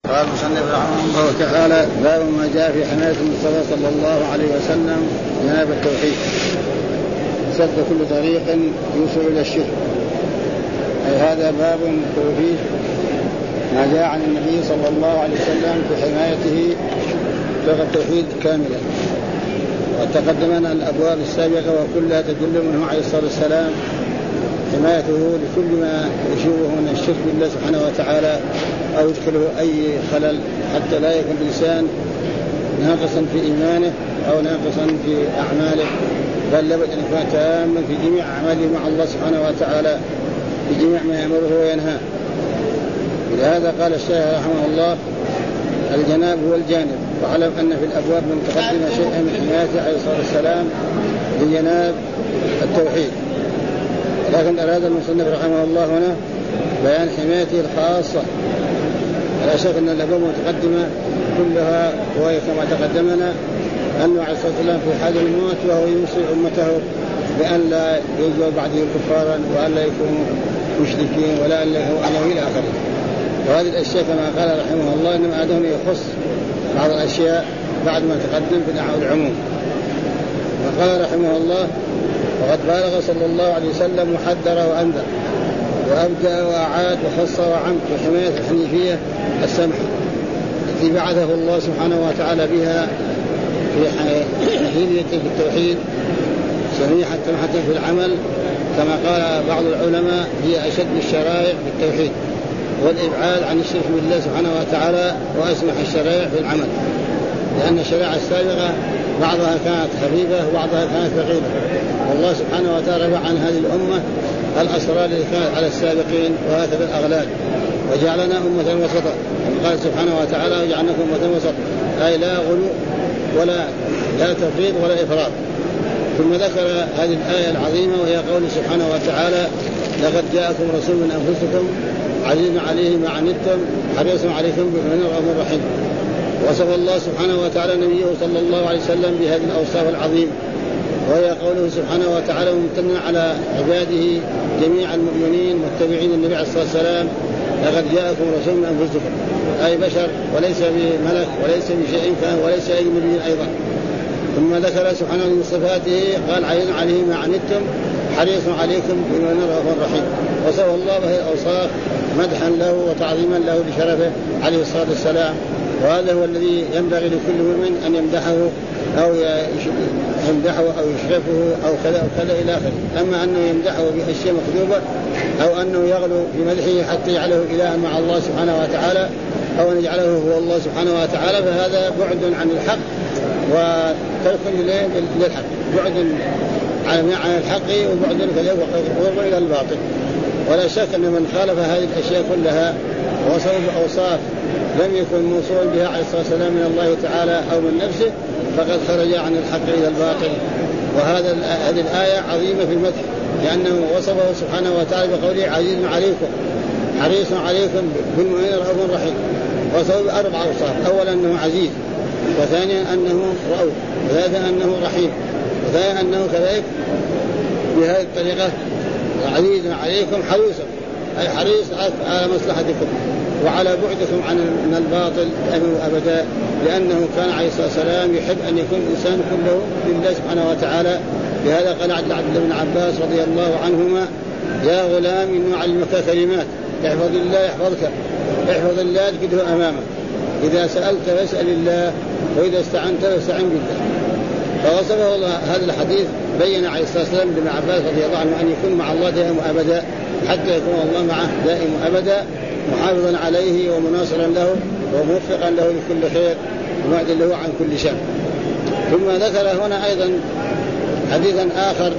قال المصنف رحمه الله تعالى: باب ما جاء في حماية المصطفى صلى الله عليه وسلم جناب التوحيد سد كل طريق يوصل إلى الشرك. أي هذا باب التوحيد ما جاء عن النبي صلى الله عليه وسلم في حمايته لغة التوحيد كاملة. وتقدمنا الأبواب السابقة وكلها تدل منه عليه الصلاة والسلام حمايته لكل ما يشوبه من الشرك بالله سبحانه وتعالى أو يدخله أي خلل حتى لا يكون الإنسان ناقصا في إيمانه أو ناقصا في أعماله، بل لابد أن يكون تاما في جميع أعماله مع الله سبحانه وتعالى في جميع ما يأمره وينهى. ولهذا قال الشيخ رحمه الله: الجناب هو الجانب. واعلم أن في الأبواب المتقدمة شيئا من حمايته عليه الصلاة والسلام لجناب التوحيد، لكن أراد المصنف رحمه الله هنا بيان حمايته الخاصة. لا شك أن الأبواب المتقدمة كلها وهي كما تقدمنا أنه عليه الصلاة والسلام في حال الموت وهو يوصي أمته بأن لا يجوا بعده كفارا وأن لا يكونوا مشركين ولا أن يكونوا إلى آخره. وهذه الأشياء كما قال رحمه الله إنما أدون يخص بعض الأشياء بعد ما تقدم في العموم. وقال رحمه الله: وقد بالغ صلى الله عليه وسلم وحذر وأنذر وأبدأ وأعاد وخص وعم في حماية الحنيفية السمحة التي بعثه الله سبحانه وتعالى بها في حنيفية التوحيد سميحة سمحة في العمل، كما قال بعض العلماء هي أشد الشرائع في التوحيد والإبعاد عن الشرك بالله سبحانه وتعالى وأسمح الشرائع في العمل، لأن الشرائع السابقة بعضها كانت خفيفة وبعضها كانت ثقيلة، والله سبحانه وتعالى رفع عن هذه الأمة الأسرار التي كانت على السابقين وهكذا الأغلال وجعلنا أمة وسطا، قال سبحانه وتعالى: وجعلناكم أمة وسطا، أي لا غلو ولا تفريط ولا إفراط. ثم ذكر هذه الآية العظيمة وهي قوله سبحانه وتعالى: لقد جاءكم رسول من أنفسكم عزيز عليه ما عنتم حريص عليكم بالمؤمنين رؤوف رحيم. وصف الله سبحانه وتعالى نبيه صلى الله عليه وسلم بهذه الأوصاف العظيمة، وهي قوله سبحانه وتعالى ممتنا على عباده جميع المؤمنين متبعين النبي عليه الصلاة والسلام: لقد جاءكم رسول من أنفسكم، أي بشر وليس بملك وليس بشيء كان وليس أي نبي أيضا. ثم ذكر سبحانه من صفاته قال: عزيز عليه ما عنتم حريص عليكم بالمؤمنين رؤوف رحيم. وصف الله به الأوصاف مدحا له وتعظيما له لشرفه عليه الصلاة والسلام، وهذا هو الذي ينبغي لكل مؤمن أن يمدحه أو يشرفه أو كذا إلى آخره. أما أنه يمدحه بأشياء مكذوبة أو أنه يغلو في مدحه حتى يجعله إلها مع الله سبحانه وتعالى أو أن يجعله هو الله سبحانه وتعالى، فهذا بعد عن الحق وترك للحق، بعد عن الحق وبعد إلى الباطل. ولا شك أن من خالف هذه الأشياء كلها ووصف بأوصاف لم يكن موصول بها عليه الصلاة والسلام من الله تعالى أو من نفسه فقد خرج عن الحق إلى الباطل. هذه الآية عظيمة في المدح، لأنه وصفه سبحانه وتعالى بقوله: عزيز عليكم حريص عليكم بالمؤمنين رؤوف رحيم. وصفه بأربع أوصاف: أولا أنه عزيز، وثانيا أنه رؤوف، وثالثا أنه رحيم، وثانيا أنه كذلك بهذه الطريقة عزيز عليكم حريصا، أي حريص على مصلحتكم وعلى بعدكم عن الباطل أبدا، لأنه كان عليه الصلاة والسلام يحب أن يكون الإنسان كله لله سبحانه وتعالى. لهذا قال عبد الله بن عباس رضي الله عنهما: يا غلام إنه علمك كلمات احفظ الله يحفظك، احفظ الله تجده أمامك، إذا سألت فاسأل الله، وإذا استعنت فاستعن بالله. فوصفه الله هذا الحديث، بين عليه الصلاة والسلام لابن عباس رضي الله عنه أن يكون مع الله دائم أبدا، حتى يكون الله معه دائم أبدا، محافظا عليه ومناصرا له وموفقا له لكل خير ومعدل له عن كل شر. ثم ذكر هنا أيضا حديثا آخر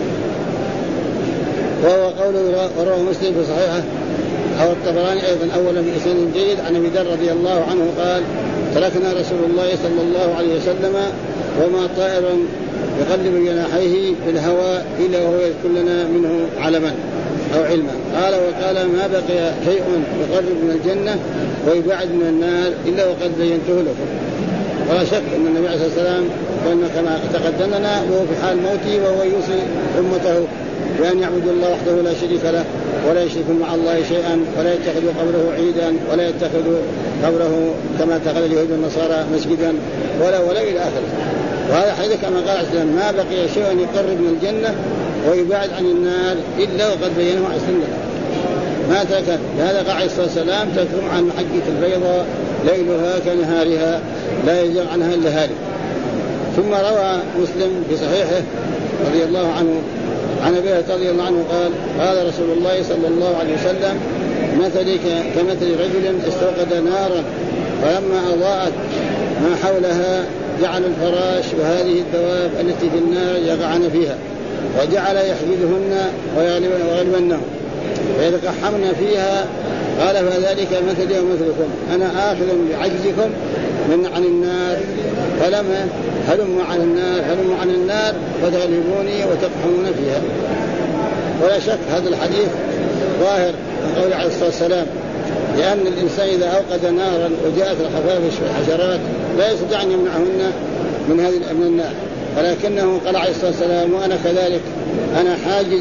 وهو قوله ورواه مسلم في صحيحه أو الطبراني أيضا أولا بإسناد جيد عن أبي ذر رضي الله عنه قال: تركنا رسول الله صلى الله عليه وسلم وما طائر يقلب جناحيه في الهواء إلا وهو يذكر لنا منه علما أو علما. قال: وقال: ما بقي شيء يقرب من الجنة ويبعد من النار إلا وقد بينته لكم. ولا شك أن النبي عليه الصلاة والسلام كما تقدمنا وهو في حال موته وهو يوصي أمته بأن يعبدوا الله وحده لا شريك له ولا يشركوا مع الله شيئا ولا يتخذوا قبره عيدا ولا يتخذوا قبره كما اتخذ اليهود والنصارى مسجدا ولا إلى آخره. وهذا حديث كما قال عليه السلام ما بقي شيء يقرب من الجنة ويبعد عن النار إلا وقد بينه عليه السلام ما ترك. هذا قال عليه الصلاة والسلام تكرم عن محجة البيضاء ليلها كنهارها لا يزيغ عنها إلا هالك. ثم روى مسلم في صحيحه رضي الله عنه عن أبي هريرة رضي الله عنه قال قال رسول الله صلى الله عليه وسلم مثلي كمثل رجل استوقد نارا فلما أضاءت ما حولها جعل الفراش وهذه الدواب التي في النار يقعن فيها وجعل يحجزهن ويغلبنهم فيتقحمن فيها قال فذلك مثلي ومثلكم أنا آخذ بعجزكم عن النار فلما هلموا عن النار فتغلبوني وتقحمون فيها. ولا شك هذا الحديث ظاهر من قول عليه الصلاة والسلام لأن الإنسان إذا أوقد نارا وجاءت الخفافش والحشرات لا يستطيع أن يمنعهن من النار ولكنه قال عليه الصلاة والسلام وأنا كذلك أنا حاجز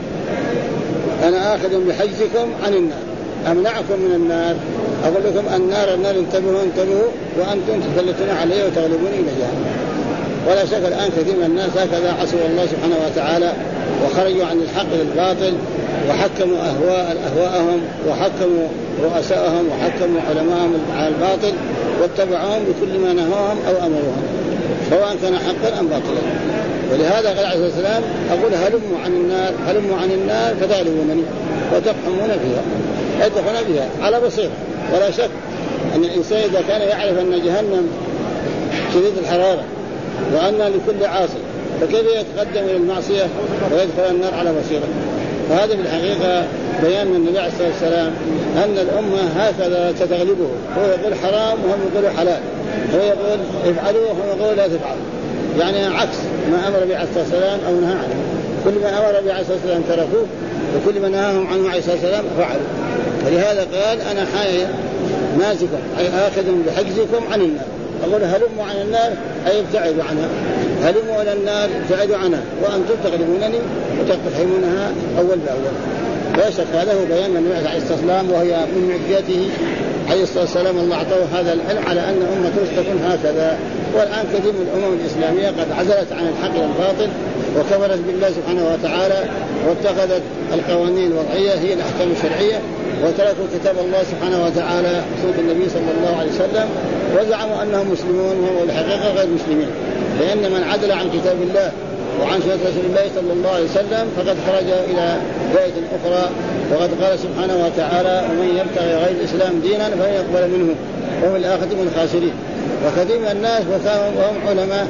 أنا آخذ بحجزكم عن النار أمنعكم من النار أقول لكم النار انتبهوا وأنتم تسلطون عليه وتغلبون إلى جهنم. ولا شك الآن كثير من الناس هكذا عصوا الله سبحانه وتعالى وخرجوا عن الحق للباطل وحكموا أهواءهم وحكموا رؤساءهم وحكموا علماءهم على الباطل واتبعوهم بكل ما نهوهم أو أمروهم سواء كان حقا أم باطلا. ولهذا قال عليه الصلاة والسلام أقول هلموا عن النار فتغلبونني وتقحمون فيها يدخلون بها على بصيرة. ولا شك أن الإنسان إذا كان يعرف أن جهنم شديد الحرارة وأن لكل عاصي فكيف يتقدم إلى المعصية ويدخل النار على بصيرة. فهذا بالحقيقة بيان من النبي عليه الصلاة والسلام أن الأمة هكذا تتغلبه هو يقول حرام وهم يقولوا حلال هو يقول افعلوا وهم يقولوا لا تفعلوا يعني عكس ما أمر به عليه الصلاة والسلام أو نهى عنه. كل ما أمر به عليه الصلاة والسلام تركوه وكل ما نهاهم عنه عليه الصلاة والسلام فعلوا. ولهذا قال أنا ماسكم أي آخذ بحجزكم عن النار أقول هلموا عن النار أي ابتعدوا عنها هلموا إلى النار ابتعدوا عنها وأنتم تغلبونني وتقتحمونها أول بأول. لا شك هذا هو بيان من النبي عليه الصلاة والسلام وهي من معجزته عليه الصلاة والسلام الله أعطاه هذا العلم على أن أمته ستكون هكذا. والآن كثير من الأمم الإسلامية قد عزلت عن الحق والباطل وكفرت بالله سبحانه وتعالى واتخذت القوانين الوضعية هي الأحكام الشرعية وتركوا كتاب الله سبحانه وتعالى سنة النبي صلى الله عليه وسلم وزعموا أنهم مسلمون وهم الحقيقة غير مسلمين لأن من عدل عن كتاب الله وعن سنة رسول الله صلى الله عليه وسلم فقد خرج إلى دائرة أخرى. وقد قال سبحانه وتعالى ومن يبتغي غير الإسلام دينا فلن يقبل منه وهو الآخرة من الخاسرين. وكثير من الناس وهم علماء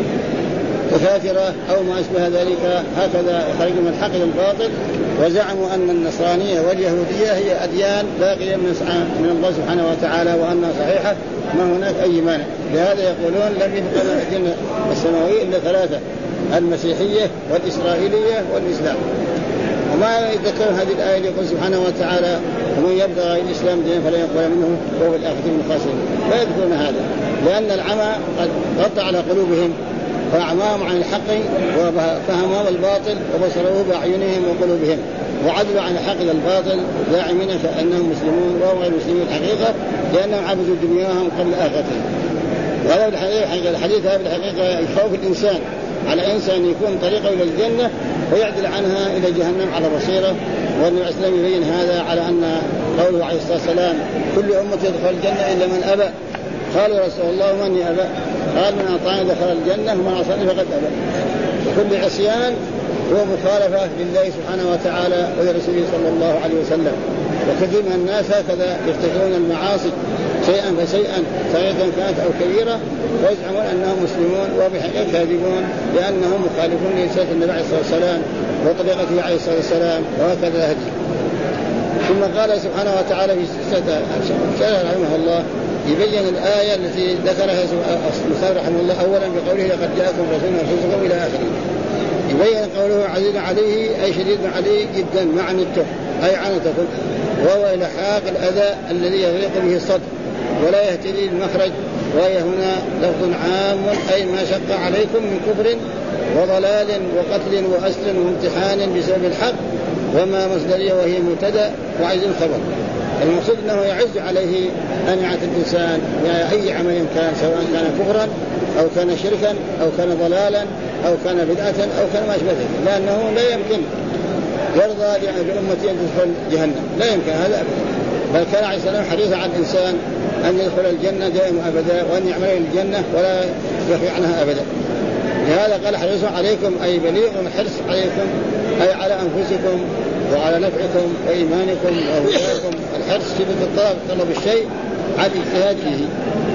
تفاترة أو ما أشبه ذلك هكذا خرجوا من الحق للباطل وزعموا أن النصرانية واليهودية هي أديان باقية من الله سبحانه وتعالى وأنها صحيحة ما هناك أي مانع. لهذا يقولون لم يبقى من الدين السماوي إلا ثلاثة المسيحية والإسرائيلية والإسلام. وما يذكر هذه الآية يقول سبحانه وتعالى ومن يبتغي الإسلام دينا فلا يقبل منه وهو الآخرة من الخاسرين. لا يذكرون هذا لأن العمى قد غطى على قلوبهم فأعماهم عن الحق وفهموا الباطل وبصروه بأعينهم وقلوبهم وعدلوا عن الحق للباطل زاعمين كأنهم مسلمون وهم غير مسلمين الحقيقة لأنهم عبدوا دنياهم قبل آخرتهم. وهذا الحديث هذا بالحقيقة يخوف الإنسان على إنسان يكون طريقه إلى الجنة ويعدل عنها إلى جهنم على بصيرة. والنبي عليه الصلاة والسلام يبين هذا على أن قوله عليه الصلاة والسلام كل أمة يدخل الجنة إلا من أبى. قالوا يا رسول الله ومن أبى؟ قال من أطاعني دخل الجنة ومن عصاني فقد أبى. كل عصيان هو مخالفة لله سبحانه وتعالى ولرسوله صلى الله عليه وسلم. وكثير من الناس هكذا يرتكبون المعاصي شيئا فشيئا صغيرة كانت أو كبيرة ويزعمون أنهم مسلمون وبحقيقة كاذبون لأنهم مخالفون لسنة النبي عليه الصلاة والسلام وطريقته عليه الصلاة والسلام وهكذا هدي. ثم قال سبحانه وتعالى في سنة رحمه الله يبين الآية التي ذكرها المصنف رحمه الله أولا بقوله لقد جاءكم رسول من أنفسكم إلى آخره. يبين قوله عزيز عليه أي شديد عليه جدا ما عنتم أي عنتكم وهو إلحاق الأذى الذي يغلق به الصدر ولا يهتدي المخرج. وهي هنا لفظ عام أي ما شق عليكم من كفر وضلال وقتل وأسل وامتحان بسبب الحق وما مصدرية وهي مبتدأ وعايز خبر. المقصود أنه يعز عليه أن يعطي الإنسان أي عمل كان، سواء كان كفرا أو كان شركا أو كان ضلالا أو كان بدعة أو كان ما أشبه، لأنه لا يمكن يرضى لأمتي أن تدخل جهنم، لا يمكن هذا أبدا. بل كان عليه السلام حريصا على الإنسان أن يدخل الجنة دائما أبدا، وأن يعمل الجنة ولا يخفي عنها أبدا. لهذا قال حريص عليكم أي بليغ الحرص عليكم أي على أنفسكم وعلى نفعكم وإيمانكم وهداكم. الحرص شدة طلب الشيء على الاجتهاد فيه.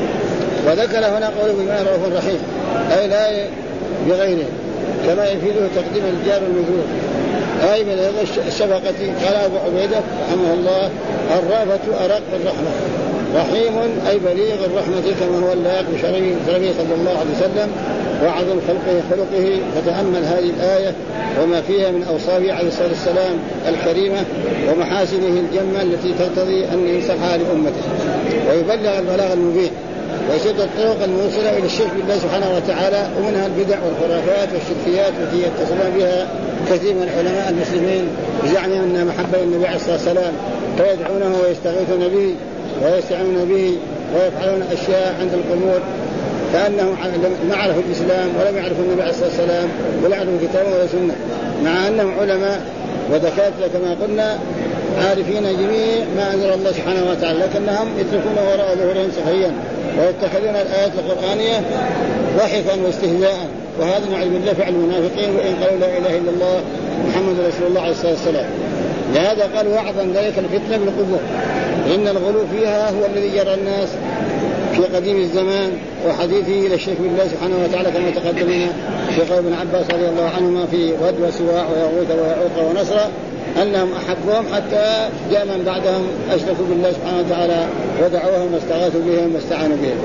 وذكر هنا قوله بما رؤوف رحيم أي لا بغيره، كما يفيده تقديم الجار والنذور أي من هذا الشفقة. قال أبو عبيدة رحمه الله الرأفة أرق الرحمة، رحيم أي بليغ الرحمة كما هو اللائق بشرعه صلى الله عليه وسلم وعظم خلقه. فتأمل هذه الآية وما فيها من أوصافه عليه الصلاة والسلام الكريمة ومحاسنه الجمة التي تقتضي أن ينصحها لأمته ويبلغ البلاغ المبين ويسد الطرق الموصلة إلى الشرك بالله سبحانه وتعالى، ومنها البدع والخرافات والشركيات التي يتصلون بها كثير من العلماء المسلمين بزعمهم أنها محبة للنبي عليه الصلاة والسلام، فيدعونه ويستغيثون به ويستعينون به ويفعلون أشياء عند القبور كأنهم ما عرفوا الإسلام ولم يعرفوا النبي عليه الصلاة والسلام ولا يعرفوا كتابه ولا سنة، مع أنهم علماء ودكاترة كما قلنا عارفين جميع ما أنزل الله سبحانه وتعالى، لكنهم يتركون وراء ظهورهم سخريا ويتخذون الآيات القرآنية ضحكا واستهزاء. وهذا نعلم بالله فعل المنافقين وإن قالوا لا إله إلا الله محمد رسول الله عليه الصلاة والسلام. لهذا قال وأعظم ذلك الفتنة بالقبور، إن الغلو فيها هو الذي جرى الناس في قديم الزمان وحديثه إلى الشرك بالله سبحانه وتعالى كما تقدمنا في قول ابن عباس رضي الله عنهما في ود وسواع ويغوث ويعوق ونصر أنهم أحبهم حتى جاء من بعدهم أشركوا بالله سبحانه وتعالى ودعوهم واستغاثوا بهم واستعانوا بهم.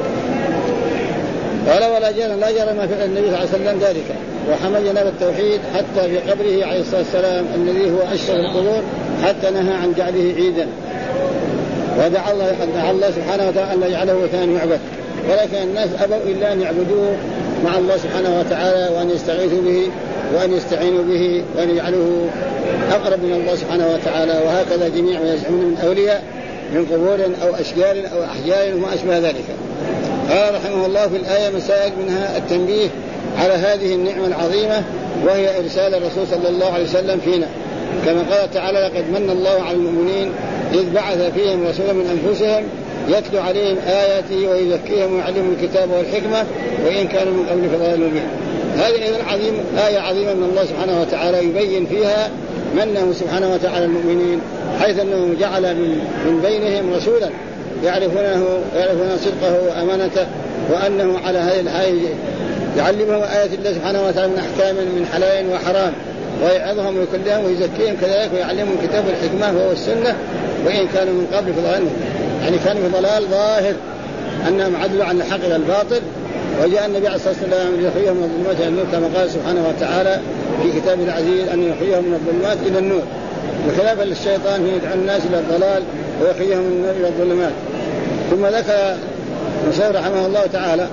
قال ولا جرى ما فعل النبي صلى الله عليه وسلم ذلك وحمل جناب التوحيد حتى في قبره عليه الصلاة والسلام الذي هو أشرف القبور حتى نهى عن جعله عيدا، ودعا الله سبحانه وتعالى أن يجعله وثان يعبد، ولكن الناس أبوا إلا أن يعبدوه مع الله سبحانه وتعالى وأن يستغيثوا به وأن يستعينوا به وأن يجعلوه أقرب من الله سبحانه وتعالى. وهكذا جميع ما يزعمون من أولياء من قبور أو أشجار أو أحجار وما أشبه ذلك. قال رحمه الله في الآية مسائل منها التنبيه على هذه النعمة العظيمة وهي إرسال الرسول صلى الله عليه وسلم فينا، كما قال تعالى لقد من الله على المؤمنين إذ بعث فيهم رسولا من أنفسهم يتلو عليهم آياته ويزكيهم ويعلمهم الكتاب والحكمة وإن كانوا من قبل في ضلال مبين. هذه آية عظيمة من الله سبحانه وتعالى يبين فيها منه سبحانه وتعالى المؤمنين، حيث أنه جعل من بينهم رسولا يعرفون صدقه وأمانته وأنه على هذه الحال يعلمهم آيات الله سبحانه وتعالى من أحكام من حلال وحرام ويعظهم ويكلهم ويزكيهم كذلك ويعلمهم الكتاب والحكمة وهو السنة وإن كانوا من قبل في ضلال، يعني كانوا في ضلال ظاهر أنهم عدلوا عن الحق إلى الباطل، وجاء النبي عليه الصلاة والسلام ليحييهم من الظلمات إلى النور كما قال سبحانه وتعالى في كتابه العزيز أن يحييهم من الظلمات إلى النور، بخلاف الشيطان هو يدعو الناس إلى الضلال ويحييهم من النور إلى الظلمات. ثم ذكر مسعود رحمه الله تعالى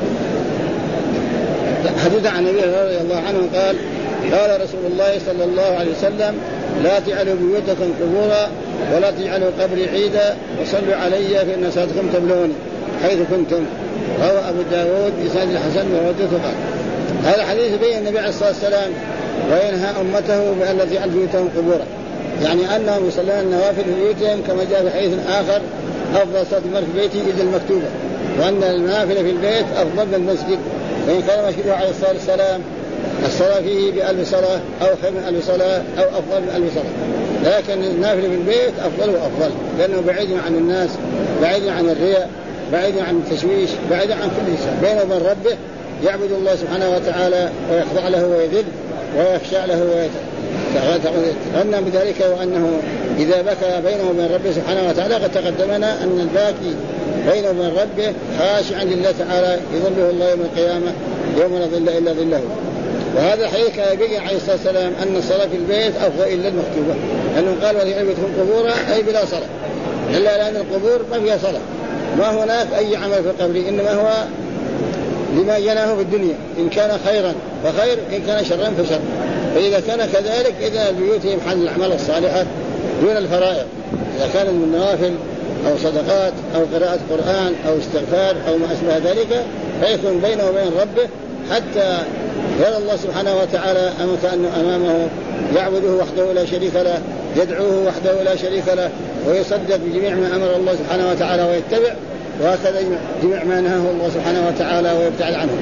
حديث عن النبي رضي الله عنه قال رسول الله صلى الله عليه وسلم لا تجعلوا بيوتكم قبورا ولا تجعلوا قبري عيدا وصلوا علي فإن صلاتكم تبلغني حيث كنتم. رواه أبو داود بإسناد الحسن وردته ثقة. هذا حديث بين النبي عليه الصلاة والسلام وينهى أمته بأن لا تجعل بيوتهم قبورا، يعني أنهم يصلون النوافل في بيوتهم كما جاء في حديث آخر أفضل صلاة المرء في بيته إذا المكتوبة، وأن النوافل في البيت أفضل من المسجد، وإن كان مسجده عليه الصلاة والسلام الصلاة فيه ب1000 صلاة أو خير من 1000 صلاة أو أفضل من 1000 صلاة، لكن النافل في البيت أفضل وأفضل لأنه بعيد عن الناس، بعيد عن الرياء، بعيد عن التشويش، بعيد عن كل شيء، بينه وبين ربه يعبد الله سبحانه وتعالى ويخضع له ويذل ويخشع له ويتغنى بذلك. وأنه إذا بكى بينه وبين ربه سبحانه وتعالى قد تقدمنا أن الباكي بينه وبين ربه خاشعا لله تعالى يظله الله يوم القيامة يوم لا ظل إلا ظله. وهذا الحديث كان يبين عليه الصلاة والسلام أن الصلاة في البيت أفضل إلا المكتوبة، لأنه قال وذي بيتهم قبورا أي بلا صلاة، إلا لأن القبور ما فيها صلاة، ما هناك أي عمل في القبر، إنما هو لما جناه في الدنيا، إن كان خيرا فخير إن كان شرا فشر. فإذا كان كذلك إذا بيوتهم محل الأعمال الصالحة دون الفرائض، إذا كان من نوافل أو صدقات أو قراءة قرآن أو استغفار أو ما أشبه ذلك، فيكون بينه وبين ربه حتى يرى الله سبحانه وتعالى كأنه أمامه، يعبده وحده لا شريك له، يدعوه وحده لا شريك له، ويصدق بجميع ما أمر الله سبحانه وتعالى ويتبع، وهكذا جميع ما نهاه الله سبحانه وتعالى ويبتعد عنه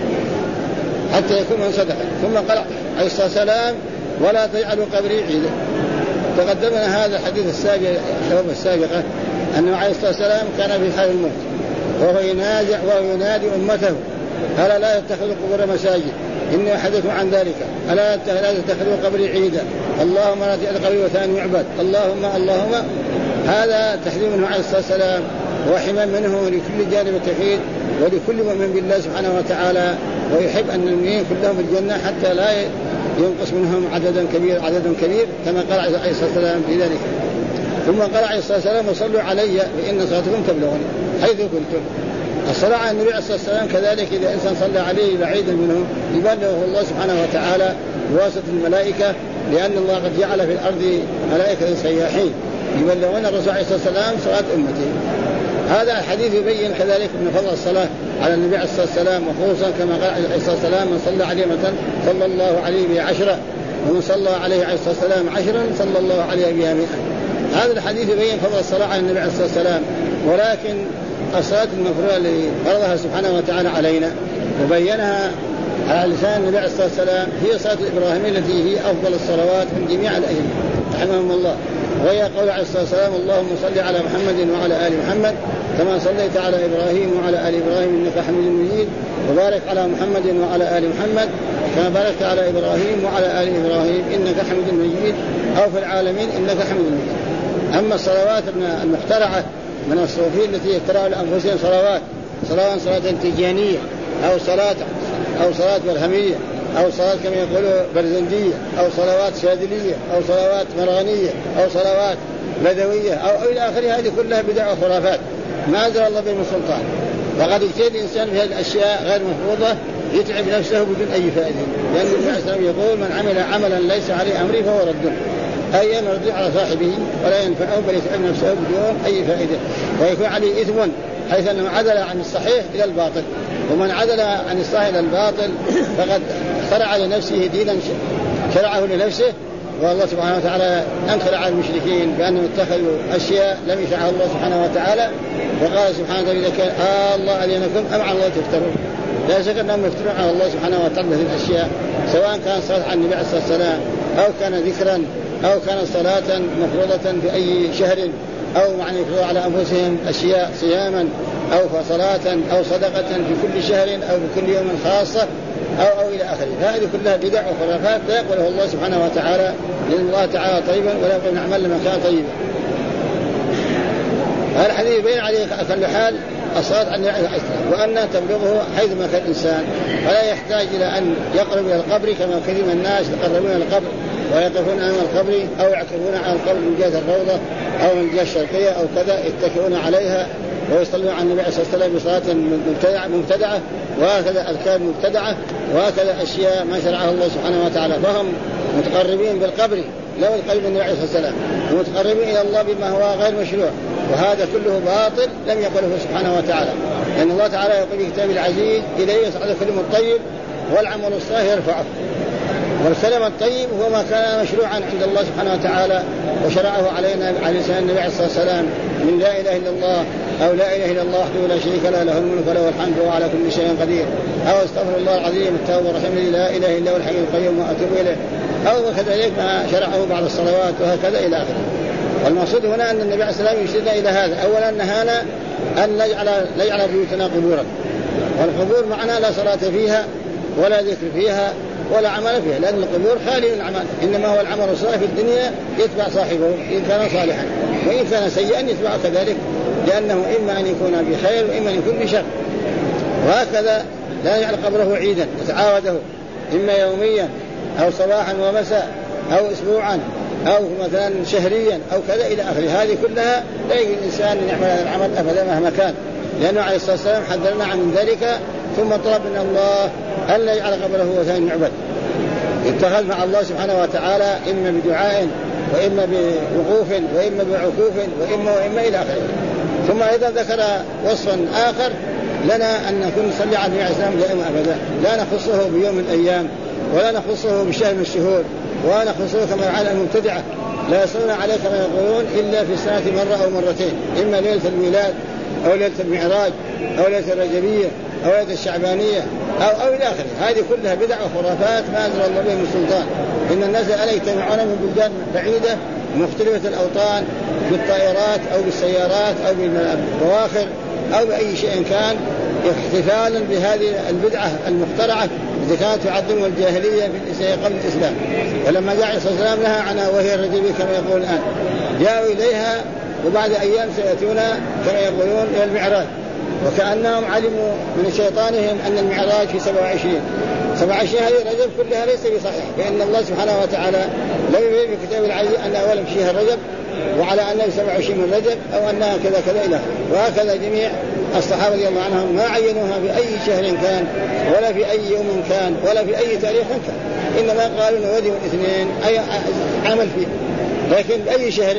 حتى يكون من صدقه. ثم قال عليه الصلاة والسلام: ولا تجعلوا قبري عيدا. تقدمنا هذا الحديث السابقة أنه عليه الصلاة والسلام كان في حال الموت وهو ينادي أمته: ألا لا يتخذوا قبور مساجد، إني أحدثكم عن ذلك، ألا تتخذوا قبري عيدا، اللهم لا تجعل قبري وثن يعبد، اللهم. هذا تحذير منه عليه الصلاة والسلام وحمام منه لكل جانب التوحيد ولكل مؤمن بالله سبحانه وتعالى، ويحب أن المؤمنين كلهم في الجنة حتى لا ينقص منهم عدد كبير كما قال عليه الصلاة والسلام في ذلك. ثم قال عليه الصلاة والسلام: وصلوا علي فإن صلاتكم تبلغني حيث كنتم. الصلاة على النبي عليه الصلاة والسلام كذلك إذا إنسان صلى عليه بعيدا منه يبلغه الله سبحانه وتعالى بواسطة الملائكة، لأن الله قد جعل في الأرض ملائكة سياحين يبلغون الرسول عليه الصلاة والسلام صلاة أمته. هذا الحديث يبين كذلك من فضل الصلاة على النبي عليه الصلاة والسلام، وخصوصا كما قال عليه الصلاة والسلام: من صلى عليه مثلا صلى الله عليه بها 10، ومن صلى عليه عليه الصلاة والسلام 10 صلى الله عليه بها 100. هذا الحديث يبين فضل الصلاة على النبي عليه الصلاة والسلام. ولكن الصلاة المفروضة اللي فرضها سبحانه وتعالى علينا وبينها على لسان النبي عليه الصلاة والسلام هي صلاة الإبراهيمية التي هي أفضل الصلوات من جميع الأئمة رحمهم الله، وهي قول عليه الصلاة والسلام: اللهم صل على محمد وعلى آل محمد كما صليت على إبراهيم وعلى آل إبراهيم إنك حميد مجيد، وبارك على محمد وعلى آل محمد كما باركت على إبراهيم وعلى آل إبراهيم إنك حميد مجيد، أو في العالمين إنك حميد مجيد. أما الصلوات المخترعة من الصوفيين التي يخترعوا لأنفسهم سواء صلاة تيجانية أو صلاة برهمية أو صلاة كما يقولوا برزنجية أو صلوات شاذلية أو صلوات مرغنية أو صلوات بدوية أو إلى آخره، هذه كلها بدع وخرافات ما أنزل الله بهم سلطان. وقد يجتهد الإنسان في هذه الأشياء غير مفروضة يتعب نفسه بدون أي فائدة، لأن النبي عليه الصلاة والسلام يقول: من عمل عملا ليس عليه أمري فهو رد، أي مرجع على صاحبه ولا ينفعه بل يتعب نفسه بدون أي فائدة، ويكون عليه إثم حيث أنه عدل عن الصحيح إلى الباطل، ومن عدل عن الصحيح إلى الباطل فقد اخترع لنفسه دينا شرعه لنفسه. والله سبحانه وتعالى أنكر على المشركين بأنهم اتخذوا أشياء لم يشرعها الله سبحانه وتعالى، وقال سبحانه وتعالى: إذا كان الله أذنكم أم على الله تفترون. لا شك أنهم يفترون على الله سبحانه وتعالى هذه الأشياء، سواء كان صلاة على النبي عليه الصلاة والسلام أو كان ذكرا أو كان صلاة مفروضة في أي شهر أو معنى يفرض على أنفسهم أشياء صياما أو صلاة أو صدقة في كل شهر أو في كل يوم خاصة أو إلى آخره. هذه كلها بدع وخرافات لا يقبلها الله سبحانه وتعالى، لأن الله تعالى طيبا ولا يقبل نعمل لمن كان طيبا. هذا الحديث يبين عليه كل حال الصلاة عن وأنها تبلغه حيث ما كان الإنسان، فلا يحتاج إلى أن يقرب إلى القبر كما كثير من الناس يقربون إلى القبر ويقفون أمام القبر أو يعكفون على القبر من جهة الروضة أو من الجهة الشرقية أو كذا، يتكئون عليها ويصلون على النبي صلى الله عليه وسلم بصلاة مبتدعة، وهكذا أذكار مبتدعة، وهكذا أشياء ما شرعها الله سبحانه وتعالى. فهم متقربين بالقبر لا القلب النبي عليه الصلاة والسلام، ومتقربين إلى الله بما هو غير مشروع، وهذا كله باطل لم يقله سبحانه وتعالى، لأن الله تعالى يقول في كتابه العزيز: إليه يصعد الكلم الطيب والعمل الصالح يرفعه. والكلام الطيب هو ما كان مشروعا عند الله سبحانه وتعالى وشرعه علينا على لسان النبي عليه الصلاة والسلام من لا إله إلا الله أو لا إله إلا الله وحده لا شريك له له الملك وله الحمد وهو على كل شيء قدير، أو استغفر الله العظيم التواب الرحيم لا إله إلا هو الحي القيوم وأتوب إليه، أو كذلك ما شرعه بعض الصلوات وهكذا إلى آخره. والمقصود هنا أن النبي عليه الصلاة والسلام يرشدنا إلى هذا. أولا نهانا أن نجعل بيوتنا قبورا، والقبور معنا لا صلاة فيها ولا ذكر فيها ولا عمل فيها، لأن القبور خالي من العمل، إنما هو العمل الصالح في الدنيا يتبع صاحبه إن كان صالحا، وإن كان سيئا يتبع كذلك، لأنه إما أن يكون بخير وإما أن يكون بشر. وهكذا لا يجعل قبره عيدا يتعاوده إما يوميا أو صباحا ومساء أو أسبوعا أو مثلا شهريا أو كذا إلى آخره. هذه كلها لا يجب الإنسان أن يعمل هذا العمل أبدا مهما كان، لأنه عليه الصلاة والسلام حذرنا عن ذلك، ثم طلب من الله أن لا يجعل قبره وثن يعبد. يتخذ مع الله سبحانه وتعالى إما بدعاء وإما بوقوف وإما بعكوف وإما إلى آخره. ثم أيضا ذكر وصفا آخر لنا أن نكون نصلي على النبي عليه الصلاة والسلام دائما أبدا، لا نخصه بيوم من الأيام ولا نخصه بشهر من الشهور ولا نخصه كما يفعل المبتدعة، لا يصلون عليه كما يقولون إلا في السنة مرة أو مرتين، إما ليلة الميلاد أو ليلة المعراج أو ليلة الرجبية أو ليلة الشعبانية أو إلى آخره. هذه كلها بدع وخرافات ما أنزل الله بها من سلطان. إن الناس ألا يجتمعون من بلدان بعيدة مختلفة الأوطان بالطائرات أو بالسيارات أو بالبواخر أو بأي شيء كان احتفالا بهذه البدعة المخترعة التي كانت تعظم الجاهلية قبل الإسلام. ولما جاء عليه الصلاة والسلام نهى عنها وهي الرجبية كما يقول الآن، جاءوا إليها وبعد أيام سيأتون كما يقولون إلى المعراج، وكأنهم علموا من شيطانهم أن المعراج في 27 هذه رجب كلها ليس بصحيح، فإن الله سبحانه وتعالى لم يبين في كتاب العزيز أن أولا في شهر رجب وعلى أنه 27 من رجب أو أنها كذا كذا إلى. وهكذا جميع الصحابة رضي الله عنهم ما عينوها في أي شهر كان ولا في أي يوم كان ولا في أي تاريخ كان، إنما قالوا نودي الاثنين أي عمل فيه، لكن بأي شهر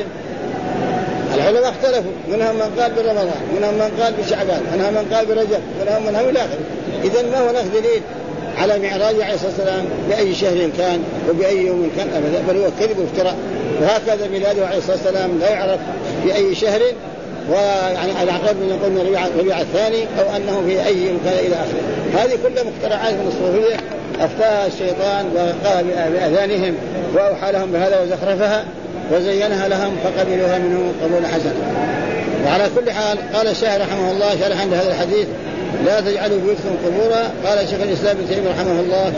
العلماء اختلفوا، منهم من قال برمضان، منهم من قال بشعبان، منهم من قال برجب، منهم إلى آخره. إذن ما هناك دليل على معراج عليه الصلاة والسلام بأي شهر كان وبأي يوم كان أبدا، بل هو كذب وافتراء. وهكذا ميلاده عليه الصلاة والسلام لا يعرف في أي شهر، ويعني على عقب من يقول ربيع الثاني أو أنه في أي يوم كان إلى آخره. هذه كلها مخترعات من الصوفية أفتاها الشيطان وقال بأذانهم وأوحى لهم بهذا وزخرفها وزينها لهم فقبلوها منه قبول حسن. وعلى كل حال قال الشاعر رحمه الله شرحا لهذا الحديث: لا تجعلوا بيوتكم قبورا. قال شيخ الإسلام ابن تيمية رحمه الله: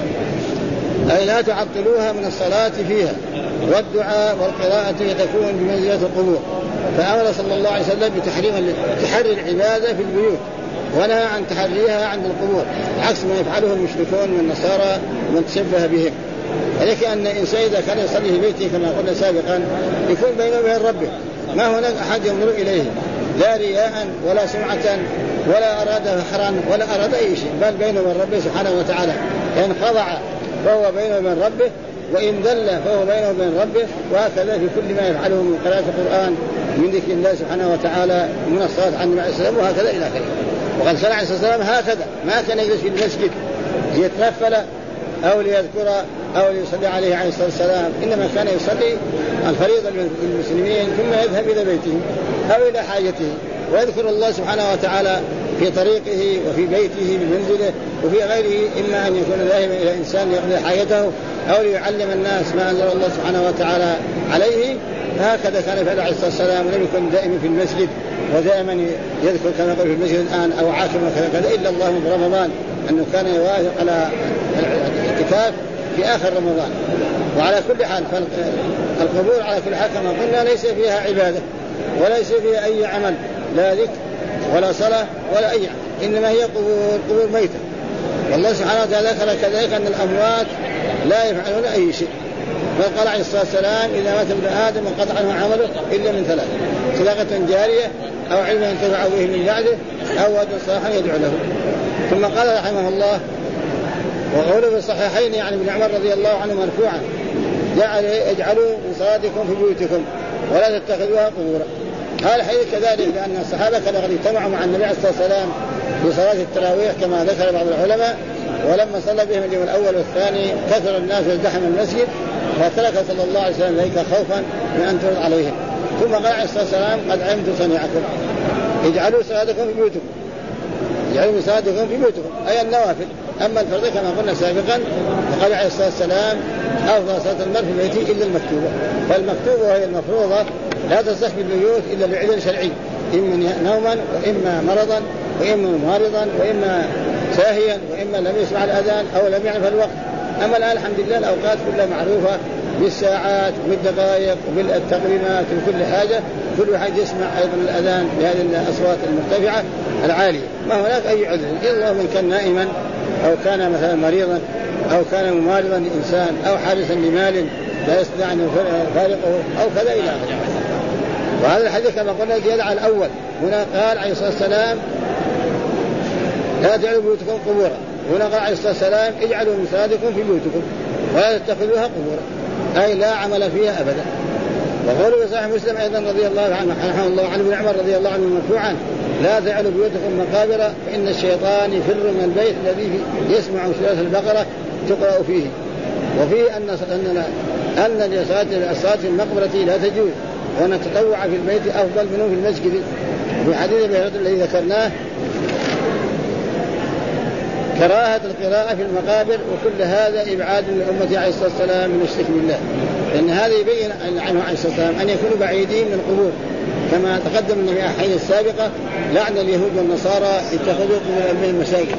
أي لا تعطلوها من الصلاة فيها والدعاء والقراءة تكون بمنزلة القبور. فأمر صلى الله عليه وسلم بتحري العبادة في البيوت ونهى عن تحريها عند القبور، عكس ما يفعله المشركون من النصارى ومن تشبه بهم. ولكن أن الإنسان إذا كان يصلي في بيته كما قلنا سابقا يكون بينه وبين ربه، ما هناك أحد ينظر إليه لا رياء ولا سمعة ولا أراد فخرا ولا أراد أي شيء، بل بينه وبين ربه سبحانه وتعالى. إن خضع فهو بينه وبين ربه، وإن ذل فهو بينه وبين ربه. وهكذا في كل ما يفعله من قراءة القرآن من ذكر الله سبحانه وتعالى من الصلاة على النبي عليه الصلاة والسلام وهكذا إلى آخره. وقد كان عليه الصلاة والسلام هكذا، ما كان يجلس في المسجد ليتنفل أو ليذكر أو ليصلي عليه عليه الصلاة والسلام، إنما كان يصلي الفريضة للمسلمين ثم يذهب إلى بيته أو إلى حاجته ويذكر الله سبحانه وتعالى في طريقه وفي بيته بمنزله وفي غيره، إما أن يكون ذاهبا إلى إنسان يقضي حاجته أو ليعلم الناس ما أنزل الله سبحانه وتعالى عليه. هكذا كان يفعل عليه الصلاة والسلام، ولم يكن دائما في المسجد ودائما يذكر كما يقول في المسجد الآن أو عاشر كذا إلا اللهم في رمضان، أنه كان يوافق على الاعتكاف في آخر رمضان. وعلى كل حال فالقبور على كل حال كما قلنا ليس فيها عبادة وليس فيها أي عمل، لا ذكر ولا صلاة ولا أي عمل، إنما هي قبور ميتة. والله سبحانه وتعالى ذكر كذلك أن الأموات لا يفعلون أي شيء، فقال عليه الصلاة والسلام: إذا مات ابن آدم انقطع عنه عمله إلا من ثلاث: صدقة جارية أو علم ينتفع به من بعده أو ولد صالح يدعو له. ثم قال رحمه الله: وقوله في الصحيحين يعني ابن عمر رضي الله عنه مرفوعا: اجعلوا من صلاتكم في بيوتكم ولا تتخذوها قبورا. هذا الحديث كذلك لأن الصحابة كانوا قد اجتمعوا مع النبي عليه الصلاة والسلام في صلاة التراويح كما ذكر بعض العلماء، ولما صلى بهم اليوم الأول والثاني كثر الناس وازدحم المسجد فترك صلى الله عليه وسلم ذلك خوفا من أن ترد عليهم. ثم قال عليه الصلاة والسلام: قد علمت صنيعكم، اجعلوا صلاتكم في بيوتكم، اجعلوا صلاتكم في بيوتكم أي النوافل. أما الفرض كما قلنا سابقا فقال عليه الصلاة والسلام: أفضل صلاة المرء في بيته إلا المكتوبة. فالمكتوبة وهي المفروضة لا تصح بالبيوت إلا بعذر شرعي، إما نوما وإما مرضا وإما مرضا وإما ساهيا وإما لم يسمع الأذان أو لم يعرف الوقت. أما الآن الحمد لله الأوقات كلها معروفة بالساعات وبالدقائق وبالتقويمات وكل حاجة، كل واحد يسمع أيضا الأذان بهذه الأصوات المرتفعة العالية. ما هناك أي عذر إلا من كان نائما أو كان مثلا مريضا أو كان ممارضا لإنسان أو حارسا لمال لا يستطيع أن يفارقه أو كذا إلى آخره. وهذا الحديث كما قلنا زيادة على الأول. هنا قال عليه الصلاة والسلام: لا تجعلوا بيوتكم قبورا. هنا قال عليه الصلاة والسلام: اجعلوا من صلاتكم في بيوتكم. ولا تتخذوها قبورا، أي لا عمل فيها أبدا. وقوله في صحيح مسلم أيضا رضي الله عنه رحمه الله عن ابن عمر رضي الله عنه مرفوعا: لا تجعلوا بيوتكم مقابر فإن الشيطان يفر من البيت الذي يسمع سورة البقرة تقرأ فيه. وفيه أن الصلاة في المقبرة لا تجوز، وأن التطوع في البيت أفضل منه في المسجد، في حديث أبي هريرة الذي ذكرناه كراهة القراءة في المقابر. وكل هذا إبعاد للأمة عليه الصلاة والسلام من الشرك بالله، لأن هذا يبين عنه عليه الصلاة والسلام أن يكونوا بعيدين من القبور، كما تقدم النبي في الحديث السابقة: لعن اليهود والنصارى اتخذوا قبور من المساجد،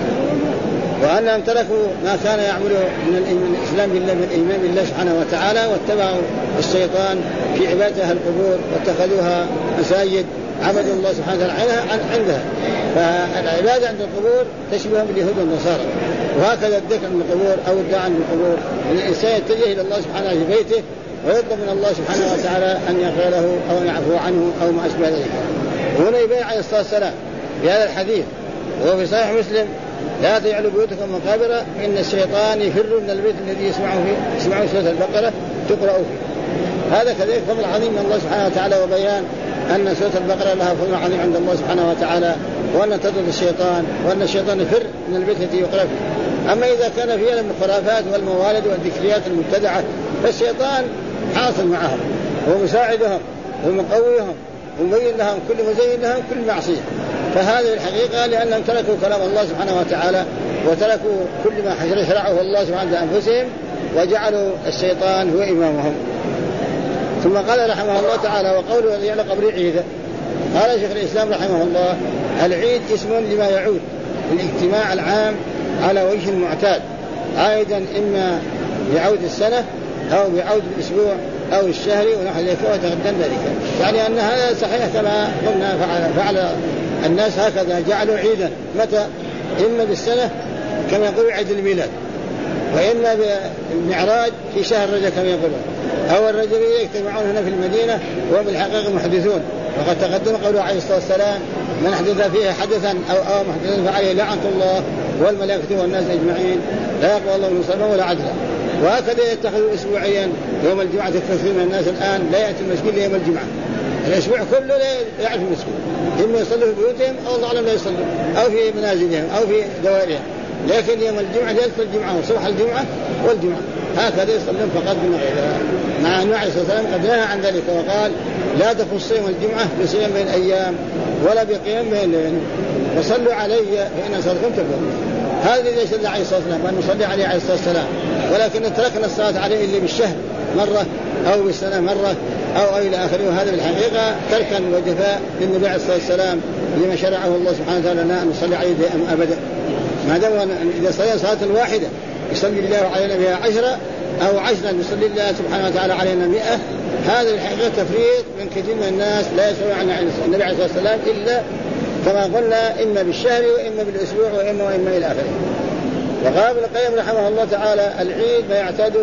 وأنهم تركوا ما كان يعمله من الإسلام بالله من الإيمان بالله سبحانه وتعالى، واتبعوا الشيطان في عبادة القبور واتخذوها مساجد عبدوا الله سبحانه وتعالى عندها. فالعبادة عند القبور تشبه باليهود والنصارى، وهكذا الذكر من القبور أو الدعاء من القبور، الإنسان يتجه إلى الله سبحانه في بيته ويطلب من الله سبحانه وتعالى أن يغفر له أو أن يعفو عنه أو ما أشبه ذلك. وهنا يبين عليه الصلاة والسلام بهذا الحديث وهو في صحيح مسلم: لا تجعلوا بيوتكم مقابر إن الشيطان يفر من البيت الذي يسمعه سورة البقرة تقرأ فيه. هذا كذلك فضل عظيم من الله سبحانه وتعالى، وبيان أن سورة البقرة لها فضل عظيم عند الله سبحانه وتعالى، وأن تطرد الشيطان، وأن الشيطان يفر من البيت الذي يقرأ فيه. أما إذا كان فيها من الخرافات والموالد والذكريات المبتدعة فالشيطان حاصل معهم ومساعدهم ومقويهم ومبين لهم كل مزين لهم كل معصية. فهذه الحقيقة لأنهم تركوا كلام الله سبحانه وتعالى وتركوا كل ما شرعه الله سبحانه لأنفسهم، وجعلوا الشيطان هو إمامهم. ثم قال رحمه الله تعالى: وقوله يعلى قبر عيدا. قال شيخ الإسلام رحمه الله: العيد اسم لما يعود الاجتماع العام على وجه المعتاد، عائدا إما بعود السنة أو بعود الأسبوع أو الشهر ونحو ذلك، وتقدم ذلك. يعني أن هذا صحيح كما قلنا فعل الناس هكذا، جعلوا عيدا متى؟ إما بالسنة كما يقول عيد الميلاد، وإما بالمعراج في شهر رجب كما يقولون، أو الرجبية يجتمعون هنا في المدينة وهم بالحقيقة محدثون. وقد تقدم قوله عليه الصلاة والسلام: من حدث فيها حدثا أو محدثا فعليه لعنة الله والملائكة والناس أجمعين لا يقبل الله منه صرفا ولا عدلا. وهكذا يتخذوا أسبوعيا يوم الجمعة. كثير من الناس الآن لا يأتي المسجد يوم الجمعة، الأسبوع كله لا يعرف المسجد، إما يصلوا في بيوتهم أو الله أعلم لا يصلوا، أو في منازلهم أو في دوائرهم، لكن يوم الجمعة ليلة الجمعة وصبح الجمعة والجمعة هكذا يصلون فقط بما غيرها. مع أن عليه الصلاة والسلام قد نهى عن ذلك وقال: لا تخص يوم الجمعة بصيام بين الأيام ولا بقيام بين الليل، وصلوا علي فإن صلاتكم تكون. هذا الذي يشهد عليه الصلاة والسلام وأن نصلي عليه عليه الصلاة والسلام، ولكن تركنا الصلاة عليه إلا بالشهر مرة أو بالسنة مرة أو إلى آخره. وهذا بالحقيقة تركا وجفاء للنبي عليه الصلاة والسلام لما شرعه الله سبحانه وتعالى لنا أن نصلي عليه دائما أبدا. ما دام إذا صلينا صلاة واحدة يصلي الله علينا بها 10 أو 10 يصلي الله سبحانه وتعالى علينا 100، هذا الحقيقة تفريط من كثير من الناس لا يسمع عن النبي عليه الصلاة والسلام إلا كما قلنا إما بالشهر وإما بالأسبوع وإما إلى آخره. وقال ابن القيم رحمه الله تعالى: العيد ما يعتاده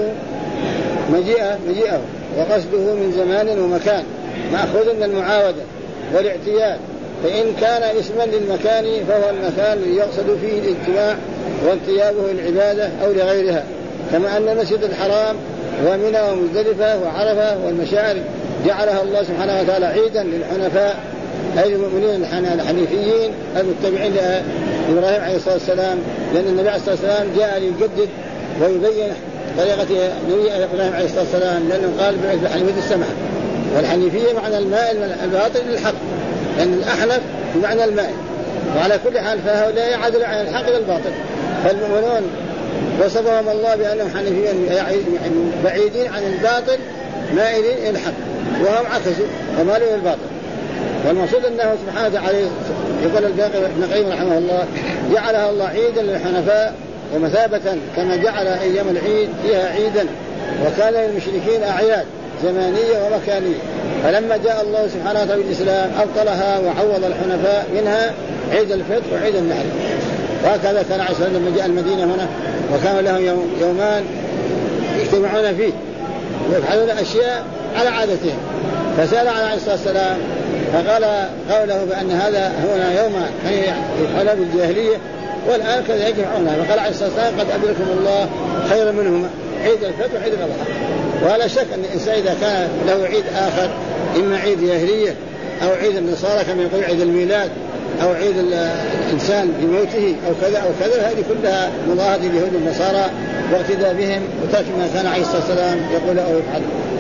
مجيئه وقصده من زمان ومكان مأخوذ من المعاودة والاعتياد، فإن كان اسما للمكان فهو المكان الذي يقصد فيه الاجتماع وانتيابه للعبادة أو لغيرها، كما أن المسجد الحرام ومنى ومزدلفة وعرفة والمشاعر جعلها الله سبحانه وتعالى عيدا للحنفاء أي المؤمنين الحنيفيين المتبعين لإبراهيم عليه الصلاة والسلام، لأن النبي عليه الصلاة والسلام جاء ليجدد ويبين طريقة نبي إبراهيم عليه الصلاة والسلام، لأنه قال بالحنيفية السمحة، والحنيفية معنى المائل الباطل للحق، لأن الأحنف بمعنى المائل. وعلى كل حال فهؤلاء يعدل عن الحق إلى الباطل، فالمؤمنون وصفهم الله بأنهم حنيفيين بعيدين عن الباطل مائلين إلى الحق، وهم عكسوا ومالوا إلى الباطل. والمقصود أنه سبحانه وتعالى يقول ابن القيم رحمه الله: جعلها الله عيدا للحنفاء ومثابة كما جعل أيام العيد فيها عيدا، وكان للمشركين أعياد زمانية ومكانية، فلما جاء الله سبحانه وتعالى بالإسلام أبطلها وعوض الحنفاء منها عيد الفطر وعيد النحر. وهكذا كان عليه الصلاة والسلام لما جاء المدينة هنا وكان لهم يومان يجتمعون فيه ويفعلون أشياء على عادتهم، فسأل عليه الصلاة والسلام فقال قوله بأن هذا هنا يوم يفعلها بالجاهلية والآن كذا يجمعونها، فقال عليه الصلاة والسلام: قد أبلكم الله خير منهما، عيد الفطر وعيد الأضحى. ولا شك أن الإنسان إذا كان له عيد آخر إما عيد جاهلية أو عيد النصارى كما يقول عيد الميلاد أو عيد الإنسان بموته أو كذا أو كذا، هذه كلها مضاهاة اليهود والنصارى واقتداء بهم وترك ما كان عليه الصلاة والسلام يقول أو يفعل.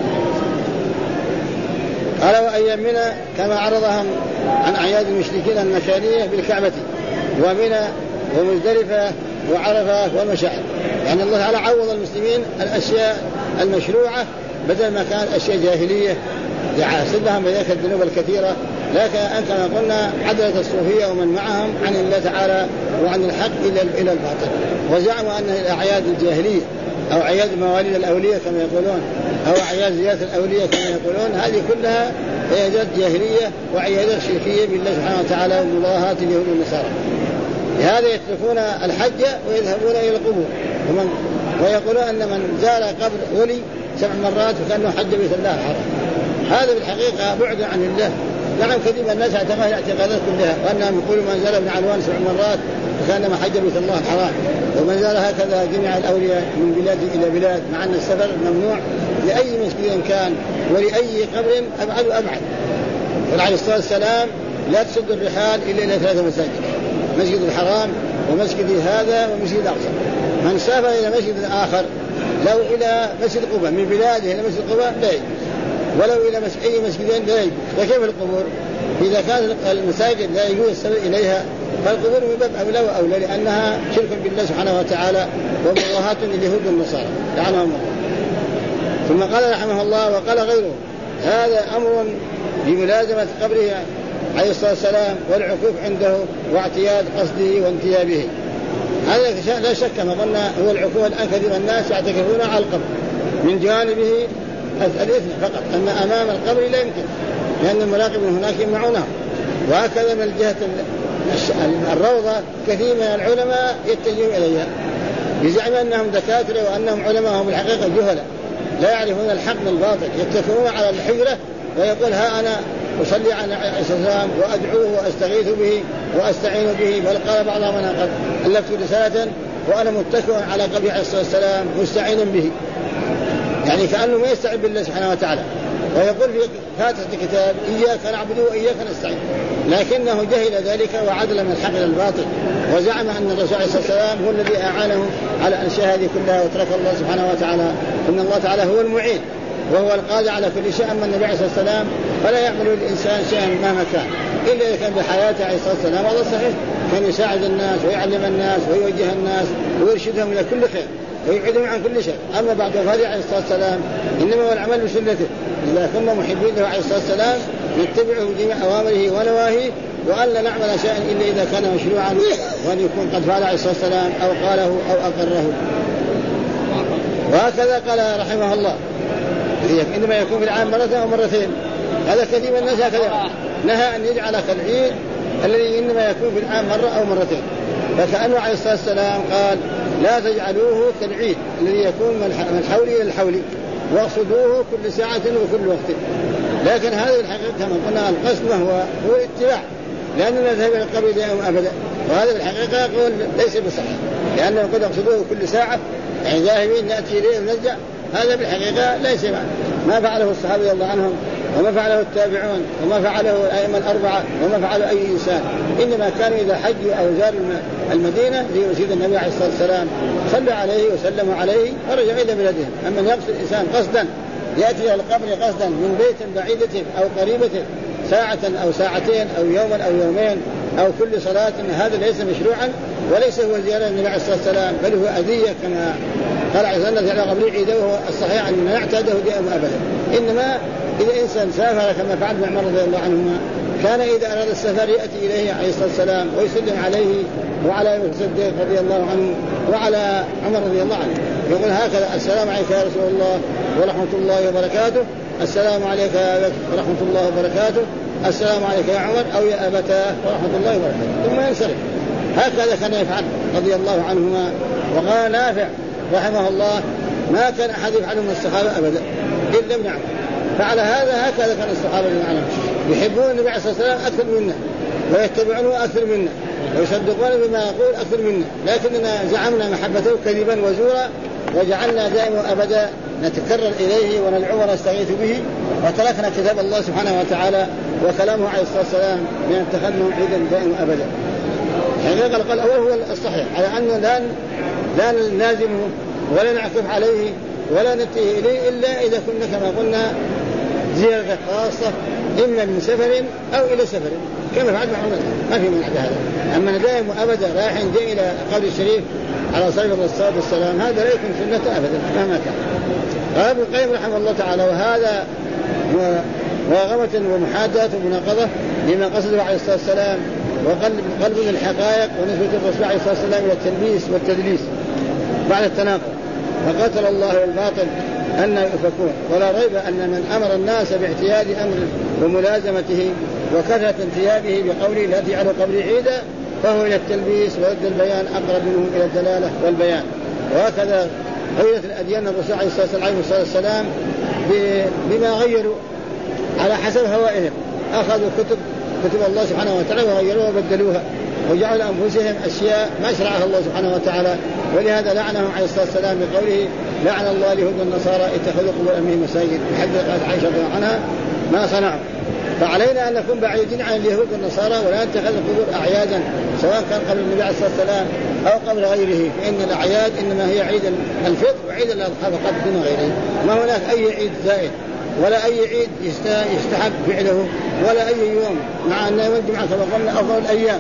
قال وأيامنا كما عرضهم عن أعياد المشركين المكانية بالكعبة ومنى ومزدلفة وعرفة ومشاعر. يعني الله تعالى عوض المسلمين الأشياء المشروعة بدل ما كانت أشياء جاهلية يحاسبهم بذلك الذنوب الكثيرة. لكن كما قلنا عدلت الصوفية ومن معهم عن الله تعالى وعن الحق إلى الباطل، وزعموا أن الأعياد الجاهلية أو أعياد مواليد الأولياء كما يقولون أو أعياد زيارة الأولياء كما يقولون هذه كلها عيادات جاهلية وعيادات شركية بالله سبحانه وتعالى ومضاهاة اليهود والنصارى. لهذا يتركون الحج ويذهبون إلى القبور ويقولون أن من زار قبر ولي 7 مرات فكأنه حج بيت الله الحرام. هذا بالحقيقة بعد عن الله. نعم كثير من الناس اعتقد الاعتقادات كلها وأنهم يقولوا من زار ابن علوان 7 مرات فكأنما حج بيت الله الحرام، ومن زار هكذا جميع الأولياء من بلاد إلى بلاد، مع أن السفر ممنوع لأي مسجد كان ولأي قبر أبعد وأبعد. وعليه الصلاة والسلام لا تسد الرحال إلا إلى 3 مساجد: مسجد الحرام ومسجد هذا ومسجد الأقصى. من سافر إلى مسجد آخر لو إلى مسجد قباء من بلاده إلى مسجد قباء لا يجوز، ولو إلى أي مسجدين لا يجوز. فكيف القبور؟ إذا كان المساجد لا يجوز السبيل إليها فالقبور من باب أولى وأولى، لأنها شرك بالله سبحانه وتعالى ومضاهاة لليهود والنصارى لعنهم الله. ثم قال رحمه الله وقال غيره: هذا أمر بملازمة قبره عليه الصلاة والسلام والعكوف عنده واعتياد قصده وانتيابه. هذا لا شك ما قلنا هو العكوف. الآن كثير الناس يعتكفون على القبر من جانبه الإثم فقط، أما أمام القبر لا يمكن، لأن المراقب من هناك يمنعونه. وهكذا من جهة الروضة كثير من العلماء يتجهون إليها بزعم أنهم دكاترة وأنهم علماء، هم الحقيقة جهلة لا يعرفون الحق من الباطل. يتكئون على الحجرة ويقول: ها أنا أصلي على السلام وأدعوه وأستغيث به وأستعين به. بل قال بعضهم: أنا قد ألفت رسالة وأنا متكئ على قبر عليه الصلاة والسلام مستعينا به، يعني كأنه ما يستعين بالله سبحانه وتعالى. ويقول في فاتحة الكتاب: إياك نعبد وإياك نستعين، لكنه جهل ذلك وعدل من الحق إلى الباطل، وزعم أن الرسول عليه الصلاة والسلام هو الذي أعانه على أنشاء هذه كلها، وترك الله سبحانه وتعالى. إن الله تعالى هو المعين وهو القادر على كل شيء. أما النبي عليه الصلاة والسلام فلا يعمل الإنسان شيئا مهما كان إلا إذا كان بحياته عليه الصلاة والسلام هذا صحيح، كان يساعد الناس ويعلم الناس ويوجه الناس ويرشدهم إلى كل خير ويبعدهم عن كل شيء. أما بعد وفاته عليه الصلاة والسلام إنما هو العمل بسنته. إذا كنا محبين له عليه الصلاة والسلام نتبعه جميع أوامره ونواهيه، وأن لا نعمل شيئا إلا إذا كان مشروعا وأن يكون قد فعل عليه الصلاة والسلام أو قاله أو أقره. وهكذا قال رحمه الله: إنما يكون في العام مرة أو مرتين. هذا كثير من الناس هكذا نهى أن يجعل كالعيد الذي إنما يكون في العام مرة أو مرتين، فكأنه عليه الصلاة والسلام قال: لا تجعلوه كالعيد الذي يكون من الحول إلى الحول، واقصدوه كل ساعة وكل وقت. لكن هذا الحقيقة كما قلنا القصد هو اتباع، لأننا نذهب إلى القبر دائما أبدا، وهذا الحقيقة يقول ليس بصحيح، لأنه يقول اقصدوه كل ساعة يعني ذاهبين نأتي إليه ونرجع. هذا بالحقيقة ليس ما فعله الصحابة رضي الله عنهم وما فعله التابعون وما فعله الأئمة الأربعة وما فعله أي إنسان. إنما كانوا إذا حجوا أو زاروا المدينة ليرشد النبي عليه الصلاة والسلام صلوا عليه وسلموا عليه ورجعوا إلى بلدهم. أما يقصد الإنسان قصدا يأتي إلى القبر قصدا من بيت بعيدة أو قريبة ساعة أو ساعتين أو يوما أو يومين أو كل صلاة، هذا ليس مشروعا وليس هو زيارة النبي عليه الصلاة والسلام، بل هو أذية كما قال عليه الصلاة والسلام: قبل عيده وهو الصحيح أن يعتاده دائما أبدا. إنما إذا إنسان سافر كما فعل ابن عمر رضي الله عنهما، كان إذا أراد السفر يأتي إليه عليه الصلاة والسلام ويسلم عليه وعلى أبي الصديق رضي الله عنه وعلى عمر رضي الله عنه، يقول هكذا: السلام عليك يا رسول الله ورحمة الله وبركاته، السلام عليك يا أبت ورحمة الله وبركاته، السلام عليك يا عمر أو يا أبتاه ورحمة الله وبركاته، ثم ينصرف. هكذا كان يفعل رضي الله عنهما. وقال نافع رحمه الله: ما كان أحد يفعله من الصحابة أبدا إلا ابن عمر. فعلى هكذا كان الصحابة معنا يحبون النبي عليه الصلاة والسلام أكثر منا ويتبعونه أكثر منا ويصدقون بما يقول أكثر منا، لكننا زعمنا محبته كذبا وزورا وجعلنا دائما أبدا نتكرر إليه وندعو ونستغيث به، وتركنا كتاب الله سبحانه وتعالى وكلامه عليه الصلاة والسلام من اتخذناه عيدا دائما أبدا. حقيقة القول هو الصحيح على أننا لا نلازمه ولا نعكف عليه ولا نتيه إليه إلا إذا كنا كما قلنا زيارة خاصة إما من سفر أو إلى سفر كما فعل مع عمر، ما في منع هذا. أما دائما أبدا رايحين جاء إلى قبر الشريف على صاحب الصلاة والسلام هذا لا يكون سنة أبدا مهما كان. قال ابن القيم رحمه الله تعالى وهذا مواغمة ومحادثة ومناقضة لما قصده عليه الصلاة والسلام وقلب الحقائق ونسبة الرسول عليه الصلاة والسلام إلى التلبيس والتدليس بعد التناقض. فقتل الله الباطل أن يؤفكون. ولا ريب أن من أمر الناس باعتياد أمره وملازمته وكثرة انتيابه بقوله لا تجعلوا قبري عيدا فهو إلى التلبيس ورد البيان أقرب منه إلى الدلالة والبيان. وهكذا غيرت الأديان الرسول عليه الصلاة والسلام بما غيروا على حسب هوائهم. أخذوا كتب الله سبحانه وتعالى وغيروها وبدلوها وجعلوا أنفسهم أشياء ما شرعها الله سبحانه وتعالى. ولهذا لعنهم عليه الصلاة والسلام بقوله لعن الله اليهود والنصارى اتخذوا قبور أنبيائهم مساجد. بحديث عائشة رضي الله عنها ما صنعوا. فعلينا أن نكون بعيدين عن اليهود والنصارى ولا نتخذ القبور أعيادا سواء كان قبل النبي عليه الصلاة والسلام أو قبل غيره، فإن الأعياد إنما هي عيد الفطر وعيد الأضحى فقط دون غيره. ما هناك أي عيد زائد ولا أي عيد يستحب فعله ولا أي يوم، مع أن يوم الجمعة كما قلنا أفضل الأيام.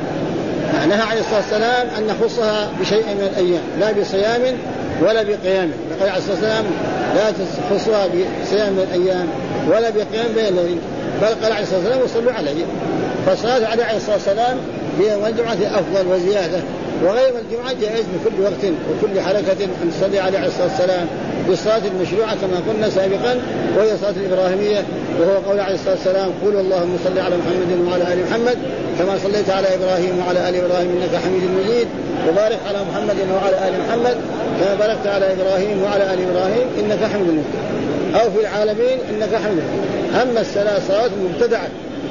نهى عليه الصلاة والسلام أن نخصها بشيء من الأيام لا بصيام ولا بقيام. قال عليه الصلاة والسلام لا تخصها بصيام من الأيام ولا بقيام بين الليل، بل قال عليه الصلاة والسلام وصلوا عليه. فالصلاة عليه الصلاة والسلام بيوم الجمعة أفضل وزيادة، وغير الجمعة جائز بكل وقت وكل حركة أن تصلي عليه الصلاة والسلام بالصلاة المشروعة كما قلنا سابقا وهي صلاة الإبراهيمية، وهو قول عليه الصلاة والسلام قولوا اللهم صل على محمد وعلى آل محمد كما صليت على إبراهيم وعلى آل إبراهيم إنك حميد مجيد، وبارك على محمد وعلى آل محمد كما باركت على إبراهيم وعلى آل إبراهيم إنك حميد مجيد، أو في العالمين إنك حميد مجيد. أما الصلاة مبتدعة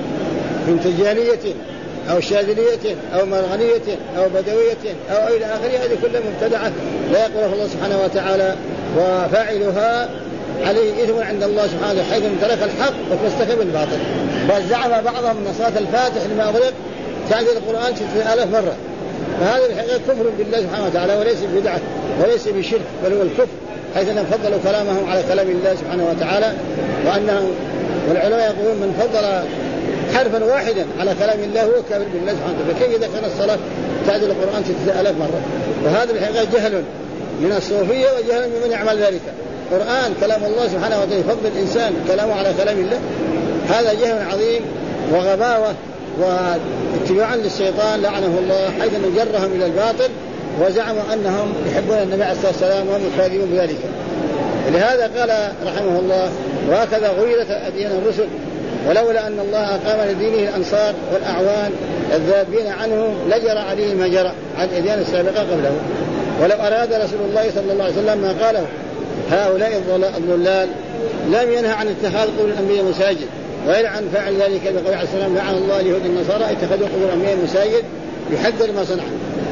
من تجانية أو شاذلية أو مرغنية أو بدوية أو إلى آخره هذه كلها مبتدعة لا يقبلها الله سبحانه وتعالى، وفاعلها عليه إثم عند الله سبحانه وتعالى حيث ترك الحق واستكبر بالباطل. بل زعم بعضهم أن صلاة الفاتح لما أغلق تعدل القرآن 6000 مرة، فهذا الحقيقة كفر بالله سبحانه وتعالى وليس بدعة وليس بشرك بل هو الكفر، حيث أنهم فضلوا كلامهم على كلام الله سبحانه وتعالى. وأنهم والعلماء يقولون من فضل حرفا واحدا على كلام الله هو كافر بالله سبحانه وتعالى، فكيف إذا كان الصلاة تعدل القرآن 6000 مرة؟ وهذا الحقيقة جهل من الصوفية وجهل ممن يعمل ذلك. القرآن كلام الله سبحانه وتعالى يفضل الإنسان كلامه على كلام الله، هذا جهل عظيم وغباوة واتباعا للشيطان لعنه الله، حيث نجرهم إلى الباطل وزعموا أنهم يحبون النبي عليه الصلاة والسلام وهم يكاذبون بذلك. لهذا قال رحمه الله وهكذا غيرت أديان الرسل ولولا أن الله أقام لدينه الأنصار والأعوان الذابين عنه لجرى عليه ما جرى عن الأديان السابقة قبله. ولو أراد رسول الله صلى الله عليه وسلم ما قاله هؤلاء الضلال لم ينهى عن اتخاذ قبور الأنبياء مساجد ويلعن فاعل ذلك بقول عليه السلام لعن الله اليهود النصارى اتخذوا قبور الأنبياء مساجد يحذر ما صنع.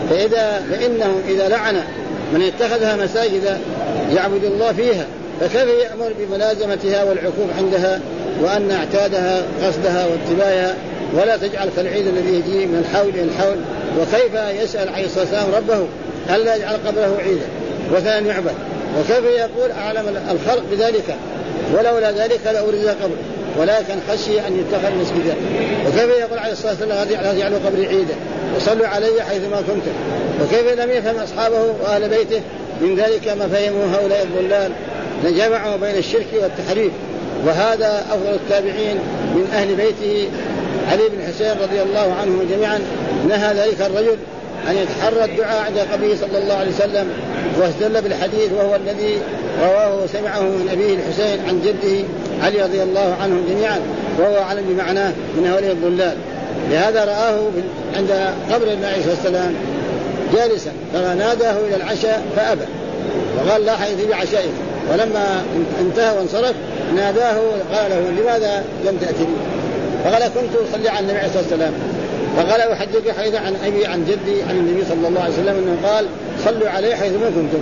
فإنه إذا لعن من اتخذها مساجد يعبد الله فيها فكيف يأمر بملازمتها والعكوف عندها وأن اعتادها قصدها واتباعها ولا تجعل كالعيد الذي يجي من الحول إلى الحول. وكيف يسأل عليه الصلاة والسلام ربه ألا يجعل قبره عيدا وثاني يعبد، وكيف يقول أعلم الخلق بذلك ولولا ذلك لأورث قبره ولكن خشي أن يتخذ مسجدا. وكيف يقول عليه الصلاة والسلام لا تجعلوا قبري عيدا وصلوا علي حيثما كنتم. وكيف لم يفهم أصحابه وأهل بيته من ذلك ما فهموا هؤلاء الضلال جمعوا بين الشرك والتحريف. وهذا أفضل التابعين من أهل بيته علي بن حسين رضي الله عنهم جميعا نهى ذلك الرجل أن يتحرى الدعاء عند قبره صلى الله عليه وسلم، واستدل بالحديث وهو الذي رواه وسمعه من أبيه الحسين عن جده علي رضي الله عنهم جميعا وهو أعلم بمعناه من هؤلاء الضلال. لهذا رآه عند قبر النبي عليه الصلاة والسلام جالسا فناداه إلى العشاء فأبى وقال لا حيث بعشائك، ولما انتهى وانصرف ناداه قال له لماذا لم تأتني؟ فقال كنت أصلي على النبي عليه الصلاة والسلام. فقال أحدثك حديثا عن أبي عن جدي عن النبي صلى الله عليه وسلم أنه قال صلوا عليه حيث ما كنتم.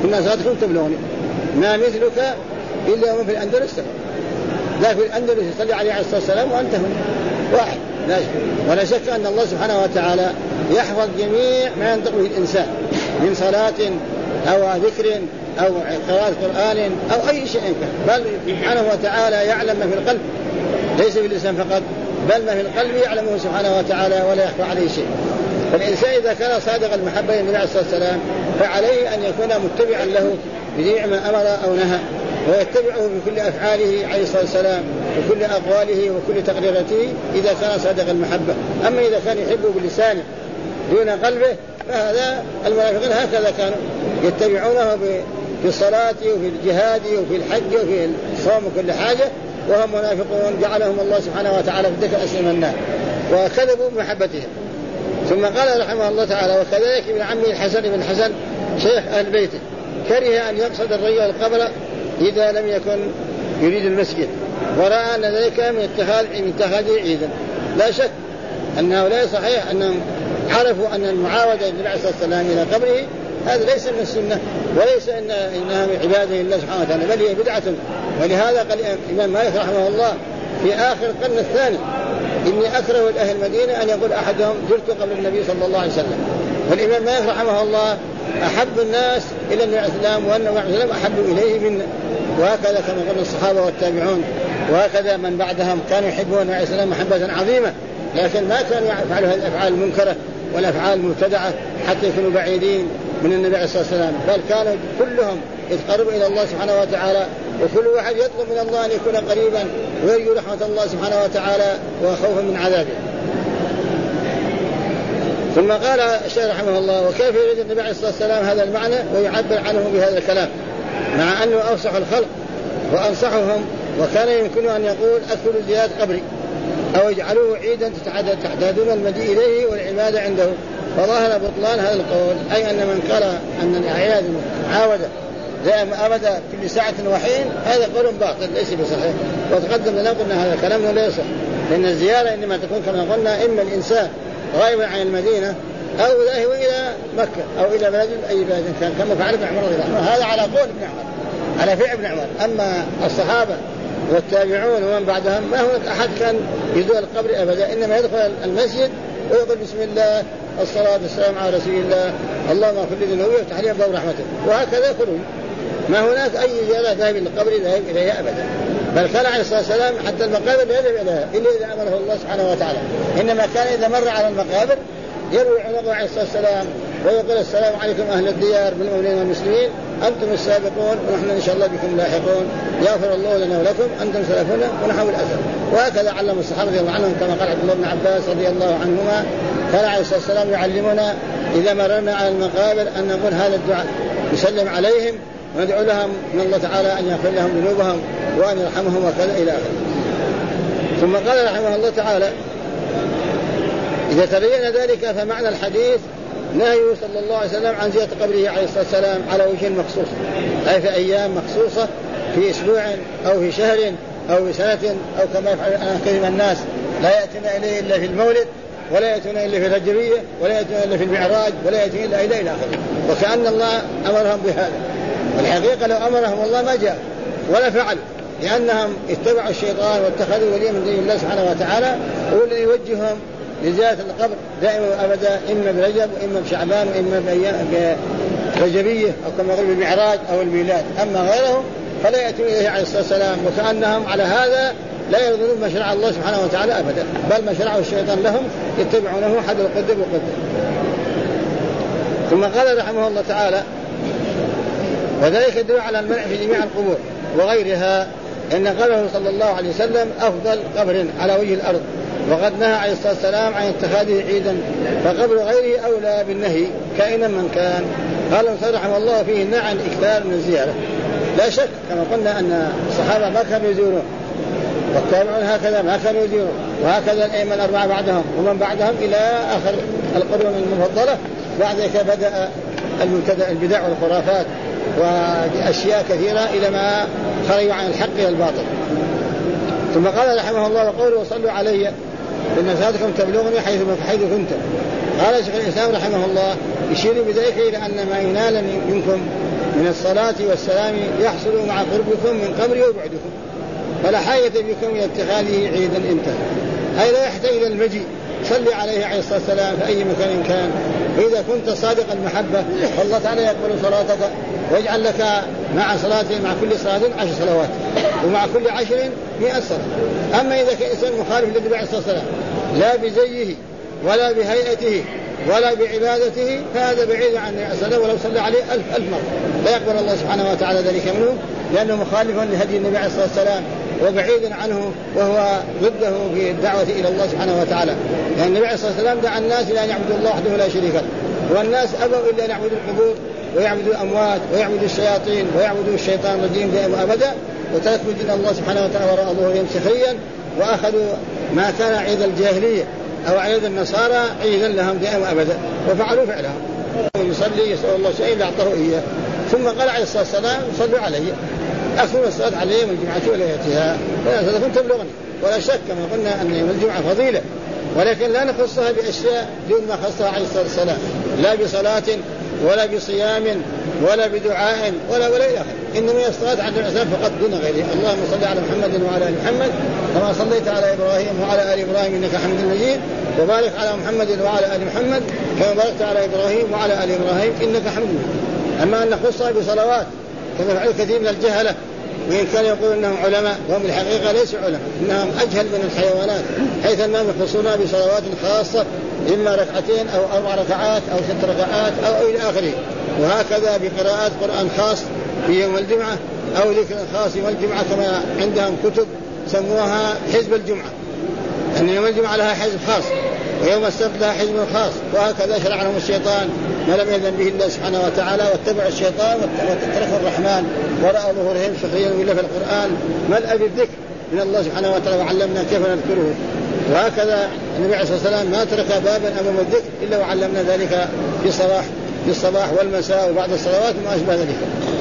كنا صلاتكم تبلغني ما مثلك إلا ومن في الأندلس لا في الأندلس يصلي عليه الصلاة والسلام وأنت هنا واحد لا شك. ولا شك أن الله سبحانه وتعالى يحفظ جميع ما ينطق به الإنسان من صلاة أو ذكر أو قراءة قرآن أو أي شيء كان، بل سبحانه وتعالى يعلم ما في القلب ليس في اللسان فقط، بل ما في القلب يعلمه سبحانه وتعالى ولا يخفى عليه شيء. فالإنسان إذا كان صادق المحبة للنبي عليه الصلاة والسلام فعليه أن يكون متبعا له بجميع ما أمر أو نهى، ويتبعه في كل أفعاله عليه الصلاة والسلام وكل أقواله وكل تقريراته إذا كان صادق المحبة. أما إذا كان يحبه بلسانه دون قلبه فهذا المنافقين هكذا كانوا يتبعونه في الصلاة وفي الجهاد وفي الحج وفي الصوم وكل حاجة، وهم منافقون جعلهم الله سبحانه وتعالى في الدكة أسلم النار وكذبوا بمحبتهم. ثم قال رحمه الله تعالى: وكذلك ابن عمه الحسن بن حسن شيخ أهل بيته كره أن يقصد الرجل القبر إذا لم يكن يريد المسجد، ورأى أن ذلك من اتخاذه عيدا. لا شك أنه لا صحيح أنهم عرفوا أن المعاودة للنبي عليه الصلاة والسلام إلى قبره هذا ليس من السنة وليس إنها من عباده لله سبحانه وتعالى، بل هي بدعة. ولهذا قال الإمام مالك رحمه الله في آخر القرن الثاني: إني أكره لأهل المدينة أن يقول أحدهم زرت قبر النبي صلى الله عليه وسلم. والإمام مالك رحمه الله أحب الناس إلى النبي عليه السلام والنبي عليه السلام أحب إليه منا، وهكذا كما قلنا الصحابة والتابعون، وهكذا من بعدهم كانوا يحبون النبي عليه السلام محبة عظيمة، لكن ما كانوا يفعلوا هذه الأفعال المنكرة والأفعال المبتدعة حتى يكونوا بعيدين من النبي عليه الصلاة والسلام، بل كانوا كلهم يتقربوا إلى الله سبحانه وتعالى، وكل واحد يطلب من الله أن يكون قريبا ويرجو رحمة الله سبحانه وتعالى وخوفا من عذابه. ثم قال الشيخ رحمه الله: وكيف يريد النبي عليه الصلاة والسلام هذا المعنى ويعبر عنه بهذا الكلام مع أنه أفصح الخلق وأنصحهم، وكان يمكن أن يقول: أكثر زيارة قبري أو اجعلوه عيدا تحتاجون المجيء إليه والعبادة عنده. فظاهر بطلان هذا القول، أي أن من قال أن الأعياد المعاودة دائما أبدا كل ساعة وحين هذا قول باطل ليس بصحيح. وتقدم لنا قلنا هذا كلامنا لا يصح، لأن الزيارة إنما تكون كما قلنا إما الإنسان غائبا عن المدينة أو ذاهب إلى مكة أو إلى بلد أي بلد كان، كما فعل ابن عمر رضي الله عنه. هذا على قول ابن عمر، على فعل ابن عمر. أما الصحابة والتابعون ومن بعدهم ما هناك أحد كان يزور القبر أبدا، إنما يدخل المسجد ويقول بسم الله الصلاة والسلام على رسول الله اللهم اغفر لي ذنوبي وافتح لي أبواب رحمتك، وهكذا يقولون. ما هناك أي زيارة ذاهب إلى القبر ذاهب إليها أبدا، بل كان عليه الصلاة والسلام حتى المقابر لا يذهب إليها إلا إذا أمره الله سبحانه وتعالى، إنما كان إذا مر على المقابر يروي عنه عليه الصلاة والسلام ويقول: السلام عليكم أهل الديار من المؤمنين والمسلمين، أنتم السابقون ونحن إن شاء الله بكم لاحقون، يغفر الله لنا ولكم، أنتم سلفنا ونحن الأثر. وهكذا علم الصحابة رضي الله عنهم، كما قال عبد الله بن عباس رضي الله عنهما: كان عليه الصلاة والسلام يعلمنا إذا مررنا على المقابر أن نقول هذا الدعاء، نسلم عليهم وندعو لهم من الله تعالى أن يغفر لهم ذنوبهم وأن يرحمهم وكذا إلى آخره. ثم قال رحمه الله تعالى: إذا تبين ذلك فمعنى الحديث نهيه صلى الله عليه وسلم عن زيارة قبره عليه الصلاة والسلام على وجه مخصوص، أي في أيام مخصوصة، في أسبوع أو في شهر أو في سنة، أو كما يفعل كثير من الناس لا يأتون إليه إلا في المولد، ولا يأتون إلا في الرجبية، ولا يأتون إلا في المعراج، ولا يأتون إلا إلى آخره، وكأن الله أمرهم بهذا. والحقيقة لو أمرهم الله ما جاء ولا فعل، لأنهم اتبعوا الشيطان واتخذوا وليا من دين الله سبحانه وتعالى، هو الذي يوجههم لزيارة القبر دائما وأبدا، إما برجب وإما بشعبان وإما برجبية أو كما يقول بالمعراج أو الميلاد. أما غيره فلا يأتون إليه عليه الصلاة والسلام، وكأنهم على هذا لا يرضون ما شرع الله سبحانه وتعالى أبدا، بل ما شرعه الشيطان لهم يتبعونه حد القدر وقدر. ثم قال رحمه الله تعالى: وذلك يدل على المنع في جميع القبور وغيرها، إن قبره صلى الله عليه وسلم أفضل قبر على وجه الأرض، وقد نهى عليه الصلاة والسلام عن اتخاذه عيدا، فقبر غيره أولى بالنهي كائنا من كان. قال المصنف رحمه الله: فيه النهي عن إكثار من الزيارة. لا شك كما قلنا أن الصحابة ما كانوا يزورون، والتابعون هكذا ما كانوا يزورون، وهكذا الأئمة الأربعة بعدهم ومن بعدهم إلى آخر القرون المفضلة. بعد ذلك بدأ البدع والخرافات وأشياء كثيرة إلى ما خرجوا عن الحق إلى الباطل. ثم قال رحمه الله: وقوله وصلوا علي إن صلاتكم تبلغني حيث كنت. قال شيخ الإسلام رحمه الله: يشير بذلك إلى أن ما ينال منكم من الصلاة والسلام يحصل مع قربكم من قبري وبعدكم، فلا حاجة بكم إلى اتخاذه عيدا انتهى، أي لا يحتاج إلى المجيء. صلي عليه عليه الصلاة والسلام في أي مكان كان، وإذا كنت صادق المحبة فالله تعالى يقبل صلاتك ويجعل لك مع كل صلاة 10 صلوات، ومع كل 10 100 صلاة. أما إذا كان إنسان مخالف للنبي عليه الصلاة والسلام لا بزيه ولا بهيئته ولا بعبادته فهذا بعيد عن النبي عليه الصلاة والسلام، ولو صلى عليه 1000 مرة لا يقبل الله سبحانه وتعالى ذلك منه، لأنه مخالف لهدي النبي عليه الصلاة والسلام وبعيد عنه وهو ضده في الدعوة إلى الله سبحانه وتعالى. يعني النبي عليه الصلاة والسلام دعا الناس إلى أن يعبدوا الله وحده لا شريك له، والناس أبوا إلا أن يعبدوا القبور ويعبدوا الأموات ويعبدوا الشياطين ويعبدوا الشيطان الرجيم دائما أبدا، وتركوا دين الله سبحانه وتعالى وراء ظهورهم سخريا، وأخذوا ما كان عيد الجاهلية أو عيد النصارى عيدا لهم دائما أبدا، وفعلوا فعلهم. يصلي يسأل الله شيء لأعطاه إياه، ثم قال عليه الصلاة والسلام صلوا علي، أكثر الصلاة عليه يوم الجمعة وليلتها، فإذا كنت تبلغني. ولا شك كما قلنا أن يوم الجمعة فضيلة، ولكن لا نخصها بأشياء دون ما خصها عليه الصلاة والسلام، لا بصلاة ولا بصيام ولا بدعاء ولا إلى آخره، إنما الصلاة عند الإسلام فقط دون غيره. اللهم صل على محمد وعلى آل محمد كما صليت على إبراهيم وعلى آل إبراهيم إنك حميد مجيد، وبارك على محمد وعلى آل محمد كما باركت على إبراهيم وعلى آل إبراهيم إنك حميد مجيد. أما أن نخصها بصلوات كما فعل كثير من الجهلة، وإن كان يقول أنهم علماء وهم الحقيقة ليسوا علماء، إنهم أجهل من الحيوانات، حيث أنهم يخصونها بصلوات خاصة، إما 2 أو 4 ركعات أو 6 ركعات أو إلى آخره. وهكذا بقراءات قرآن خاص في يوم الجمعة أو ذكر خاص يوم الجمعة، كما عندهم كتب سموها حزب الجمعة، أن يوم الجمعة لها حزب خاص ويوم السبت لها حزب خاص. وهكذا شرع لهم الشيطان ما لم يأذن به الله سبحانه وتعالى، واتبعوا الشيطان وتركوا الرحمن وراء ظهورهم سخريا. إلا في القرآن ملأ بالذكر من الله سبحانه وتعالى وعلمنا كيف نذكره. وهكذا النبي عليه الصلاة والسلام ما ترك بابا أمام الذكر إلا وعلمنا ذلك في الصباح والمساء وبعد الصلوات وما أشبه ذلك.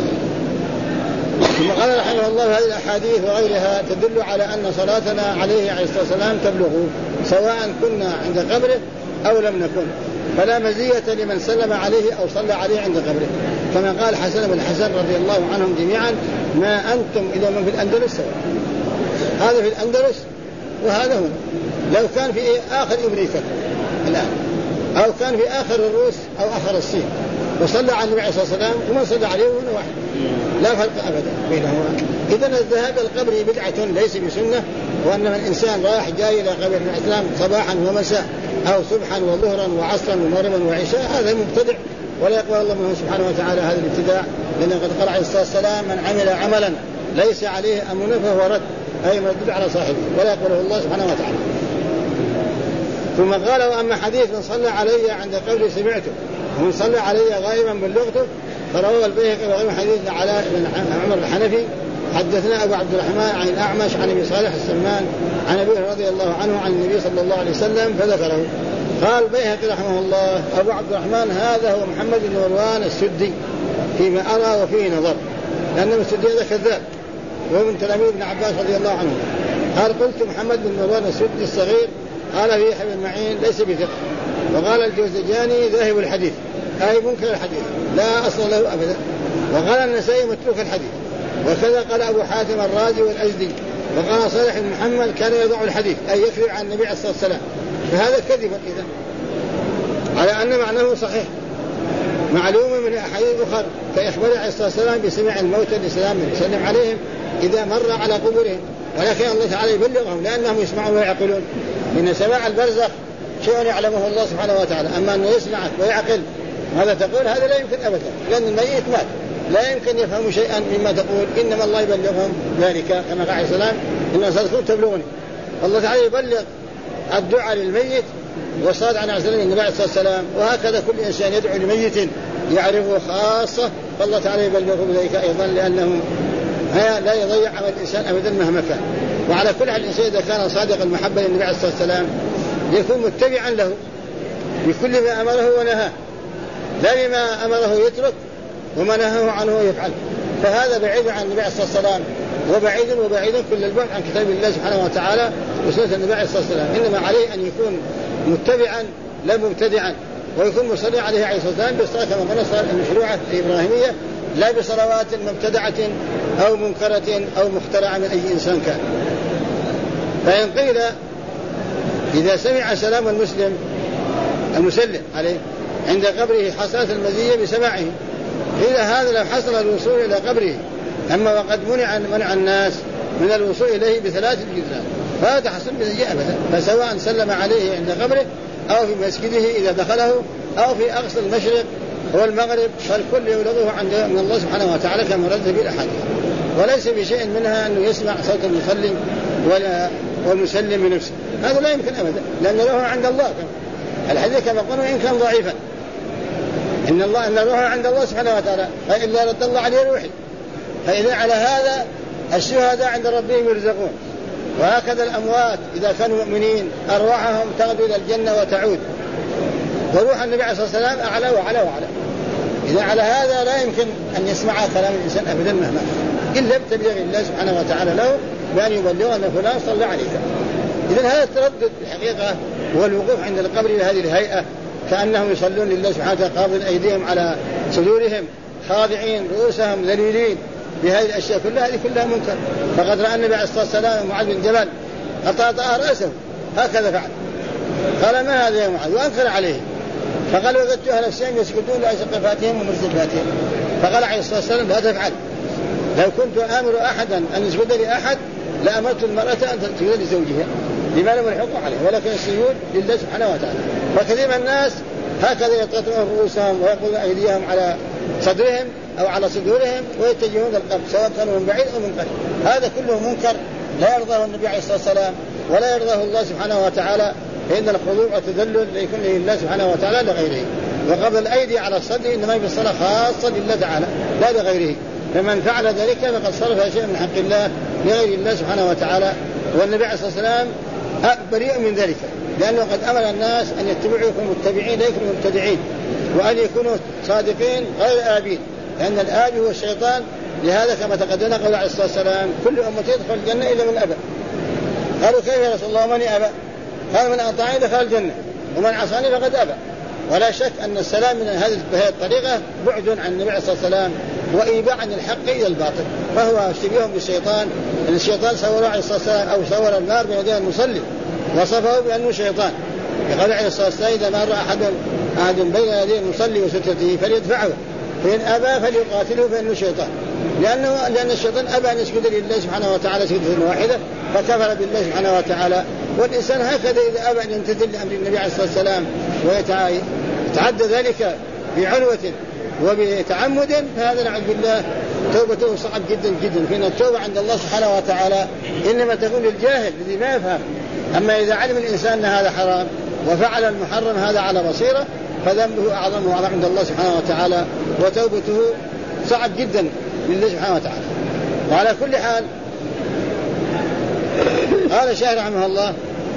ثم قال رحمه الله هذه الأحاديث وغيرها تدل على أن صلاتنا عليه عليه الصلاة والسلام تبلغه سواء كنا عند قبره أو لم نكن، فلا مزية لمن سلم عليه أو صلى عليه عند قبره، كما قال حسن بن حسن رضي الله عنهم جميعا ما أنتم إذا من في الأندلس سواء. هذا في الأندلس وهذا هنا، لو كان في آخر أمريكا الآن أو كان في آخر الروس أو آخر الصين وصلى على النبي عليه الصلاة والسلام ومن صلى عليه هنا واحد، لا فرق أبدا بينهما. إذن الذهاب القبر بدعة ليس بسنة، وأن الإنسان رايح جاي إلى قبر الإسلام صباحا ومساء أو صبحا وظهرا وعصرا ومغربا وعشاء هذا مبتدع، ولا يقبل الله منه سبحانه وتعالى هذا الابتداع، لأنه قد قال عليه الصلاة والسلام من عمل عملا ليس عليه أمرنا فهو رد، أي مردود على صاحبه ولا يقبله الله سبحانه وتعالى. ثم قال وأما حديث من صلى علي عند قبري سمعته ومن صلى علي غائبا بلغته، فروى البيهقي وغيره حديث علاء بن عمر الحنفي حدثنا أبو عبد الرحمن عن الأعمش عن أبي صالح السمان عن أبي رضي الله عنه عن النبي صلى الله عليه وسلم فذكره. قال البيهقي رحمه الله أبو عبد الرحمن هذا هو محمد بن مروان السدي فيما أرى وفيه نظر، لأن السدي هذا كذاب وهو من تلاميذ ابن عباس رضي الله عنه. قال قلت محمد بن مروان السدي الصغير، قال في يحيى بن معين ليس بثقة. وقال الجوزجاني ذاهب الحديث أي منكر الحديث لا أصل له أبدا. وقال النسائي متروك الحديث. وكذا قال أبو حاتم الرازي والأزدي. وقال صالح بن محمد كان يضع الحديث أي يكذب عن النبي عليه الصلاة والسلام، فهذا كذب إذن على أن معناه صحيح معلوم من أحاديث أخرى كإخبار عليه الصلاة والسلام بسماع الموتى لسلم عليهم إذا مر على قبورهم، ولكن الله تعالى يبلغهم لأنهم يسمعون ويعقلون. إن سماع البرزخ شيء يعلمه الله سبحانه وتعالى، أما أنه يسمعك ويعقل ماذا تقول هذا لا يمكن أبدا، لأن الميت مات لا يمكن يفهم شيئا مما تقول، إنما الله يبلغهم ذلك كما قال عليه السلام إن صدقكم تبلغني. الله تعالى يبلغ الدعاء للميت والصلاة على النبي عليه الصلاة والسلام، وهكذا كل إنسان يدعو لميت يعرفه خاصة فالله تعالى يبلغه بذلك أيضا، لأنه لا يضيع عمل الإنسان أبدا مهما كان. وعلى كل حال الإنسان إذا كان صادق المحبة للنبي عليه الصلاة والسلام يكون متبعا له بكل ما أمره ونهاه، لا لما أمره يترك وما نهاه عنه يفعل، فهذا بعيد عن النبي عليه الصلاة والسلام وبعيد كل البعد عن كتاب الله سبحانه وتعالى وسنة النبي عليه الصلاة والسلام. إنما عليه أن يكون متبعا لا مبتدعا، ويكون مصلي عليه عليه الصلاة والسلام بالصلاة كما قلنا الصلاة المشروعة الإبراهيمية، لا بصلوات مبتدعة أو منكرة أو مخترعة من أي إنسان كان. فإن قيل إذا سمع سلام المسلم عليه عند قبره حصلت المزية بسماعه، قيل هذا لو حصل الوصول إلى قبره، أما وقد منع الناس من الوصول إليه بثلاث جزء، فلا تحصل مزية أبدا. فسواء سلم عليه عند قبره أو في مسجده إذا دخله أو في أقصى المشرق والمغرب، فالكل يبلغه عند من الله سبحانه وتعالى كما رد بالأحاديث، وليس بشيء منها أنه يسمع صوت المسلم ولا والمسلم بنفسه، هذا لا يمكن أبدا، لأن روحه عند الله. الحديث كما قلنا إن كان ضعيفا إن روحه عند الله سبحانه وتعالى، فإلا رد الله عليه روحي. فإذا على هذا الشهداء عند ربهم يرزقون، وهكذا الأموات إذا كانوا مؤمنين أرواحهم تغدو إلى الجنة وتعود، وروح النبي عليه الصلاة والسلام أعلى وعلى وعلى. إذا على هذا لا يمكن أن يسمع كلام الإنسان أبدا مهما، إلا بتبليغ الله سبحانه وتعالى له بأن يبلغ أن فلان صلى عليك. إذن هذا التردد الحقيقة والوقوف عند القبر بهذه الهيئة كأنهم يصلون لله سبحانه وتعالى قابضين أيديهم على صدورهم خاضعين رؤوسهم ذليلين بهذه الأشياء كلها، هذه كلها منكر. فقد رأى النبي عليه الصلاة والسلام معاذ بن جبل أطأطأ رأسه هكذا فعل، قال ما هذا يا معاذ، وأنكر عليه. فقال وجدت أهل الشام يسجدون لأسقفاتهم ومرزقاتهم، فقال عليه الصلاة والسلام لا تفعل، لو كنت آمر أحدا أن يسجد لأحد لأمرت المرأة أن تسجد لزوجها لما لم يلحقوا عليه، ولكن السجود لله سبحانه وتعالى. فكثير من الناس هكذا يطأطئون رؤوسهم ويقضون أيديهم على صدرهم أو على صدورهم ويتجهون القبر سواء كانوا من بعيد أو من قريب، هذا كله منكر لا يرضاه النبي عليه الصلاة والسلام ولا يرضاه الله سبحانه وتعالى، فإن الخضوع والتذلل ليكون لله سبحانه وتعالى لغيره. وقبض الأيدي على الصدر إنما بالصلاة خاصة لله تعالى لا لغيره، فمن فعل ذلك فقد صرف شيء من حق الله لغير الله سبحانه وتعالى. والنبي عليه الصلاة والسلام بريء من ذلك، لأنه قد أمر الناس أن يتبعوا المتبعين لا يكونوا مبتدعين، وأن يكونوا صادقين غير آبين، لأن الآبي هو الشيطان. لهذا كما تقدمنا قول عليه الصلاة والسلام كل أمتي يدخل الجنة إلا من أبى. قالوا كيف يا رسول الله من أبى؟ قال من أطاعني دخل الجنة ومن عصاني فقد أبى. ولا شك أن السلام من هذه الطريقة بعد عن النبي عليه الصلاة والسلام وإيباع عن الحق إلى الباطل، فهو شبيه بالشيطان. أن الشيطان صور عليه الصلاة والسلام أو صور النار بين يدي المصلي وصفه بأنه شيطان، يقول عليه الصلاة والسلام إذا ما رأى أحد بين يدي المصلي وسترته فليدفعه، فإن أبى فليقاتله فإنه شيطان، لأن الشيطان أبى أن يسجد لله سبحانه وتعالى سجدة واحدة فكفر بالله سبحانه وتعالى. والإنسان هكذا إذا أبى أن يمتثل لأمر النبي عليه الصلاة والسلام ويتعدى ذلك بعنوة وبتعمد فهذا نعوذ بالله توبته صعب جدا جدا، فإن التوبة عند الله سبحانه وتعالى إنما تكون للجاهل الذي ما يفهم. أما إذا علم الإنسان أن هذا حرام وفعل المحرم هذا على بصيرة فذنبه أعظم وأعظم عند الله سبحانه وتعالى، وتوبته صعب جدا لله سبحانه وتعالى. وعلى كل حال قال الشاعر رحمه الله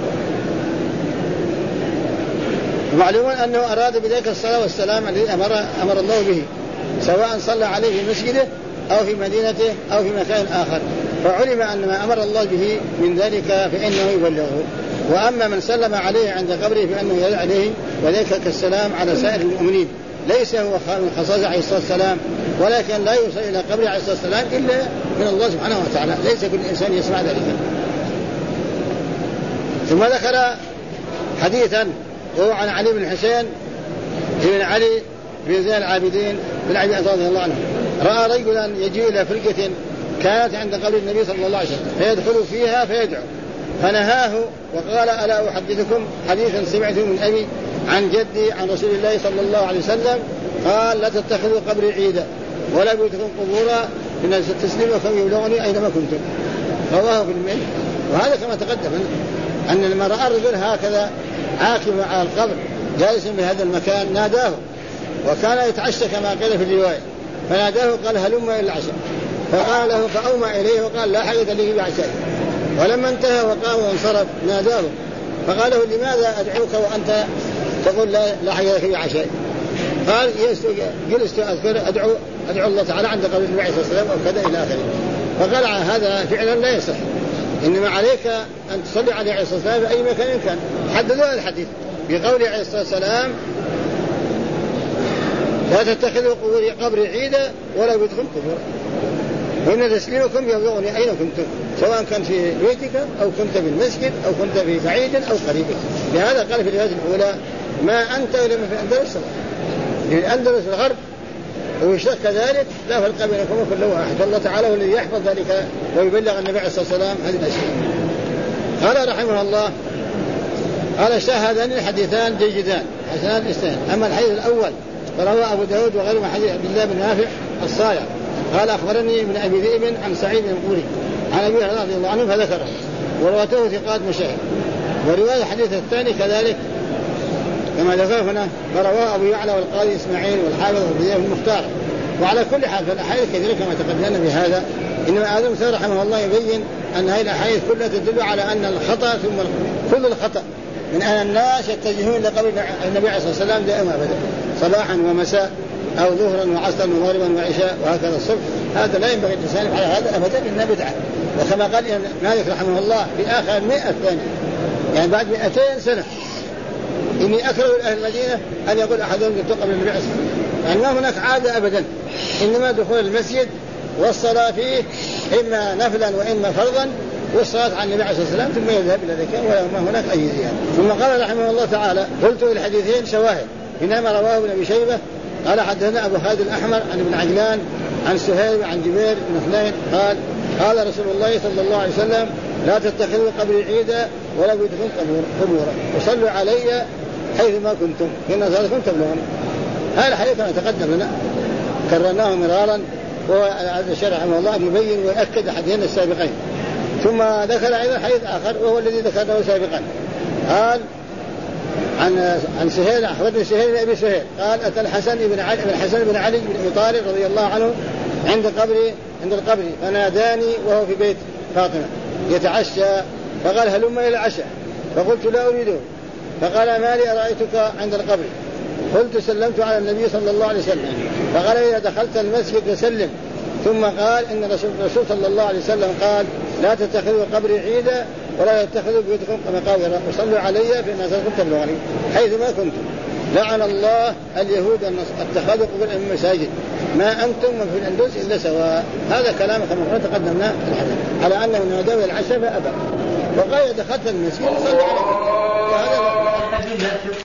معلوم أنه أراد بذلك الصلاة والسلام الذي أمر الله به، سواء صلى عليه في مسجده أو في مدينته أو في مكان آخر، فعلم أن ما أمر الله به من ذلك فإنه يبلغه. وأما من سلم عليه عند قبره فإنه يدعو عليه، وذلك كالسلام على سائر المؤمنين، ليس هو من خصائص عليه الصلاة والسلام، ولكن لا يوصل إلى قبره عليه الصلاة والسلام إلا من الله سبحانه وتعالى، ليس كل إنسان يسمع ذلك. ثم ذكر حديثا وهو عن علي بن الحسين بن علي بن زين العابدين بن علي رضي الله عنه، رأى رجلا يجيء إلى فرقة كانت عند قبر النبي صلى الله عليه وسلم فيدخل فيها فيدعو، فنهاه وقال ألا أحدثكم حديثا سمعته من أبي عن جدي عن رسول الله صلى الله عليه وسلم قال لا تتخذوا قبري عيدا ولا بيوتكم قبورا إن تسلمكم يبلغني أينما كنتم، رواه في المئة. وهذا كما تقدم أن لما رأى الرجل هكذا عاكف على القبر جالسا بهذا المكان ناداه، وكان يتعشى كما قيل في الرواية، فناداه قال هلم إلى العشاء، فقال له فأومى إليه وقال لا حاجة لي بعشاء. ولما انتهى وقام وانصرف ناداه فقال له لماذا أدعوك وأنت تقول لا حاجة لك بعشاء؟ قال جلست أذكر أدعو الله تعالى عند قبر النبي صلى الله عليه وسلم أو كذا إلى آخره. فقال هذا فعلا لا يصح، إنما عليك أن تصلي عليه الصلاة والسلام في أي مكان كان. حددوا الحديث بقوله عليه الصلاة والسلام لا تتخذوا قبري عيدا ولا بيتكم قبورا وإن تسليمكم يبلغني أين كنتم سواء كان في بيتك أو كنت في المسجد أو كنت في بعيد أو قريب. لهذا قال في الرواية الأولى ما أنت إلا من في الأندلس الأندلس الغرب ويشتك كذلك لا فرق بينكم وكل واحد. الله تعالى والذي يحفظ ذلك ويبلغ النبي عليه الصلاة والسلام هذه الأشياء. قال رحمه الله قال هذان الحديثان جيدان حسنان الاثنين. أما الحديث الأول فروى أبو داود وغيره من حديث عبد الله بن نافع الصالح قال أخبرني ابن أبي ذئب عن سعيد المقبري عن أبي هريرة رضي الله عنه فذكره ورواته ثقات مشاهير. ورواية الحديث الثاني كذلك كما ذكر هنا فرواه أبو يعلى والقاضي إسماعيل والحافظ والضياء المختار. وعلى كل حال فالأحاديث كثيرة كما تقدمنا بهذا. إنما آدم سير رحمه الله يبين أن هذه الأحاديث كلها تدل على أن الخطأ ثم كل الخطأ من أن الناس يتجهون لقبر النبي عليه الصلاة والسلام دائما أبدا صباحا ومساء أو ظهرا وعصرا ومغربا وعشاء وهكذا الصبح. هذا لا ينبغي الإنسان على هذا أبدا إنها بدعة. وكما قال مالك رحمه الله في آخر 100 ثانية يعني بعد 200 سنة إني أكره أهل المدينة أن يقول أحدهم يتقى من النبي عليه الصلاة والسلام يعني ما هناك عادة أبدا إنما دخول المسجد والصلاة فيه إما نفلا وإما فرضا والصلاة على النبي عليه الصلاة والسلام ثم يذهب إلى ذلك وما هناك أي زيادة. ثم قال رحمه الله تعالى قلت الحديثين شواهد إنما رواه ابن أبي شيبة قال حدثنا أبو خالد الأحمر عن ابن عجلان عن سهيل عن جبير بن حنين قال رسول الله صلى الله عليه وسلم لا تتخذوا قبري عيدا ولا بيوتكم قبورا وصلوا علي حيثما كنتم إن صلاتكم تبلغون. هذا الحديث كما تقدم لنا كررناه مرارا وهذا الشرح رحمه الله يبين ويؤكد حديثين السابقين. ثم ذكر أيضا حديث آخر وهو الذي ذكرناه سابقا قال عن سهيل أخبرني سهيل بن أبي سهيل قال أتى الحسن بن علي بن أبي طالب رضي الله عنه عند القبر فناداني وهو في بيت فاطمة يتعشى فقال هلم إلى العشاء فقلت لا أريده فقال ما لي أرأيتك عند القبر قلت سلمت على النبي صلى الله عليه وسلم فقال إذا دخلت المسجد فسلم. ثم قال إن الرسول صلى الله عليه وسلم قال لا تتخذوا قبري عيدا ولا تتخذوا بيوتكم مقابر وصلوا علي فإن صلاتكم تبلغني حيثما كنتم. لعن الله اليهود اتخذوا قبور المساجد ما أنتم في الأندلس إلا سواء. هذا كلام كما تقدمنا على أنه من داوي العشاء فأبى وقال دخلت المسجد صلى عليه.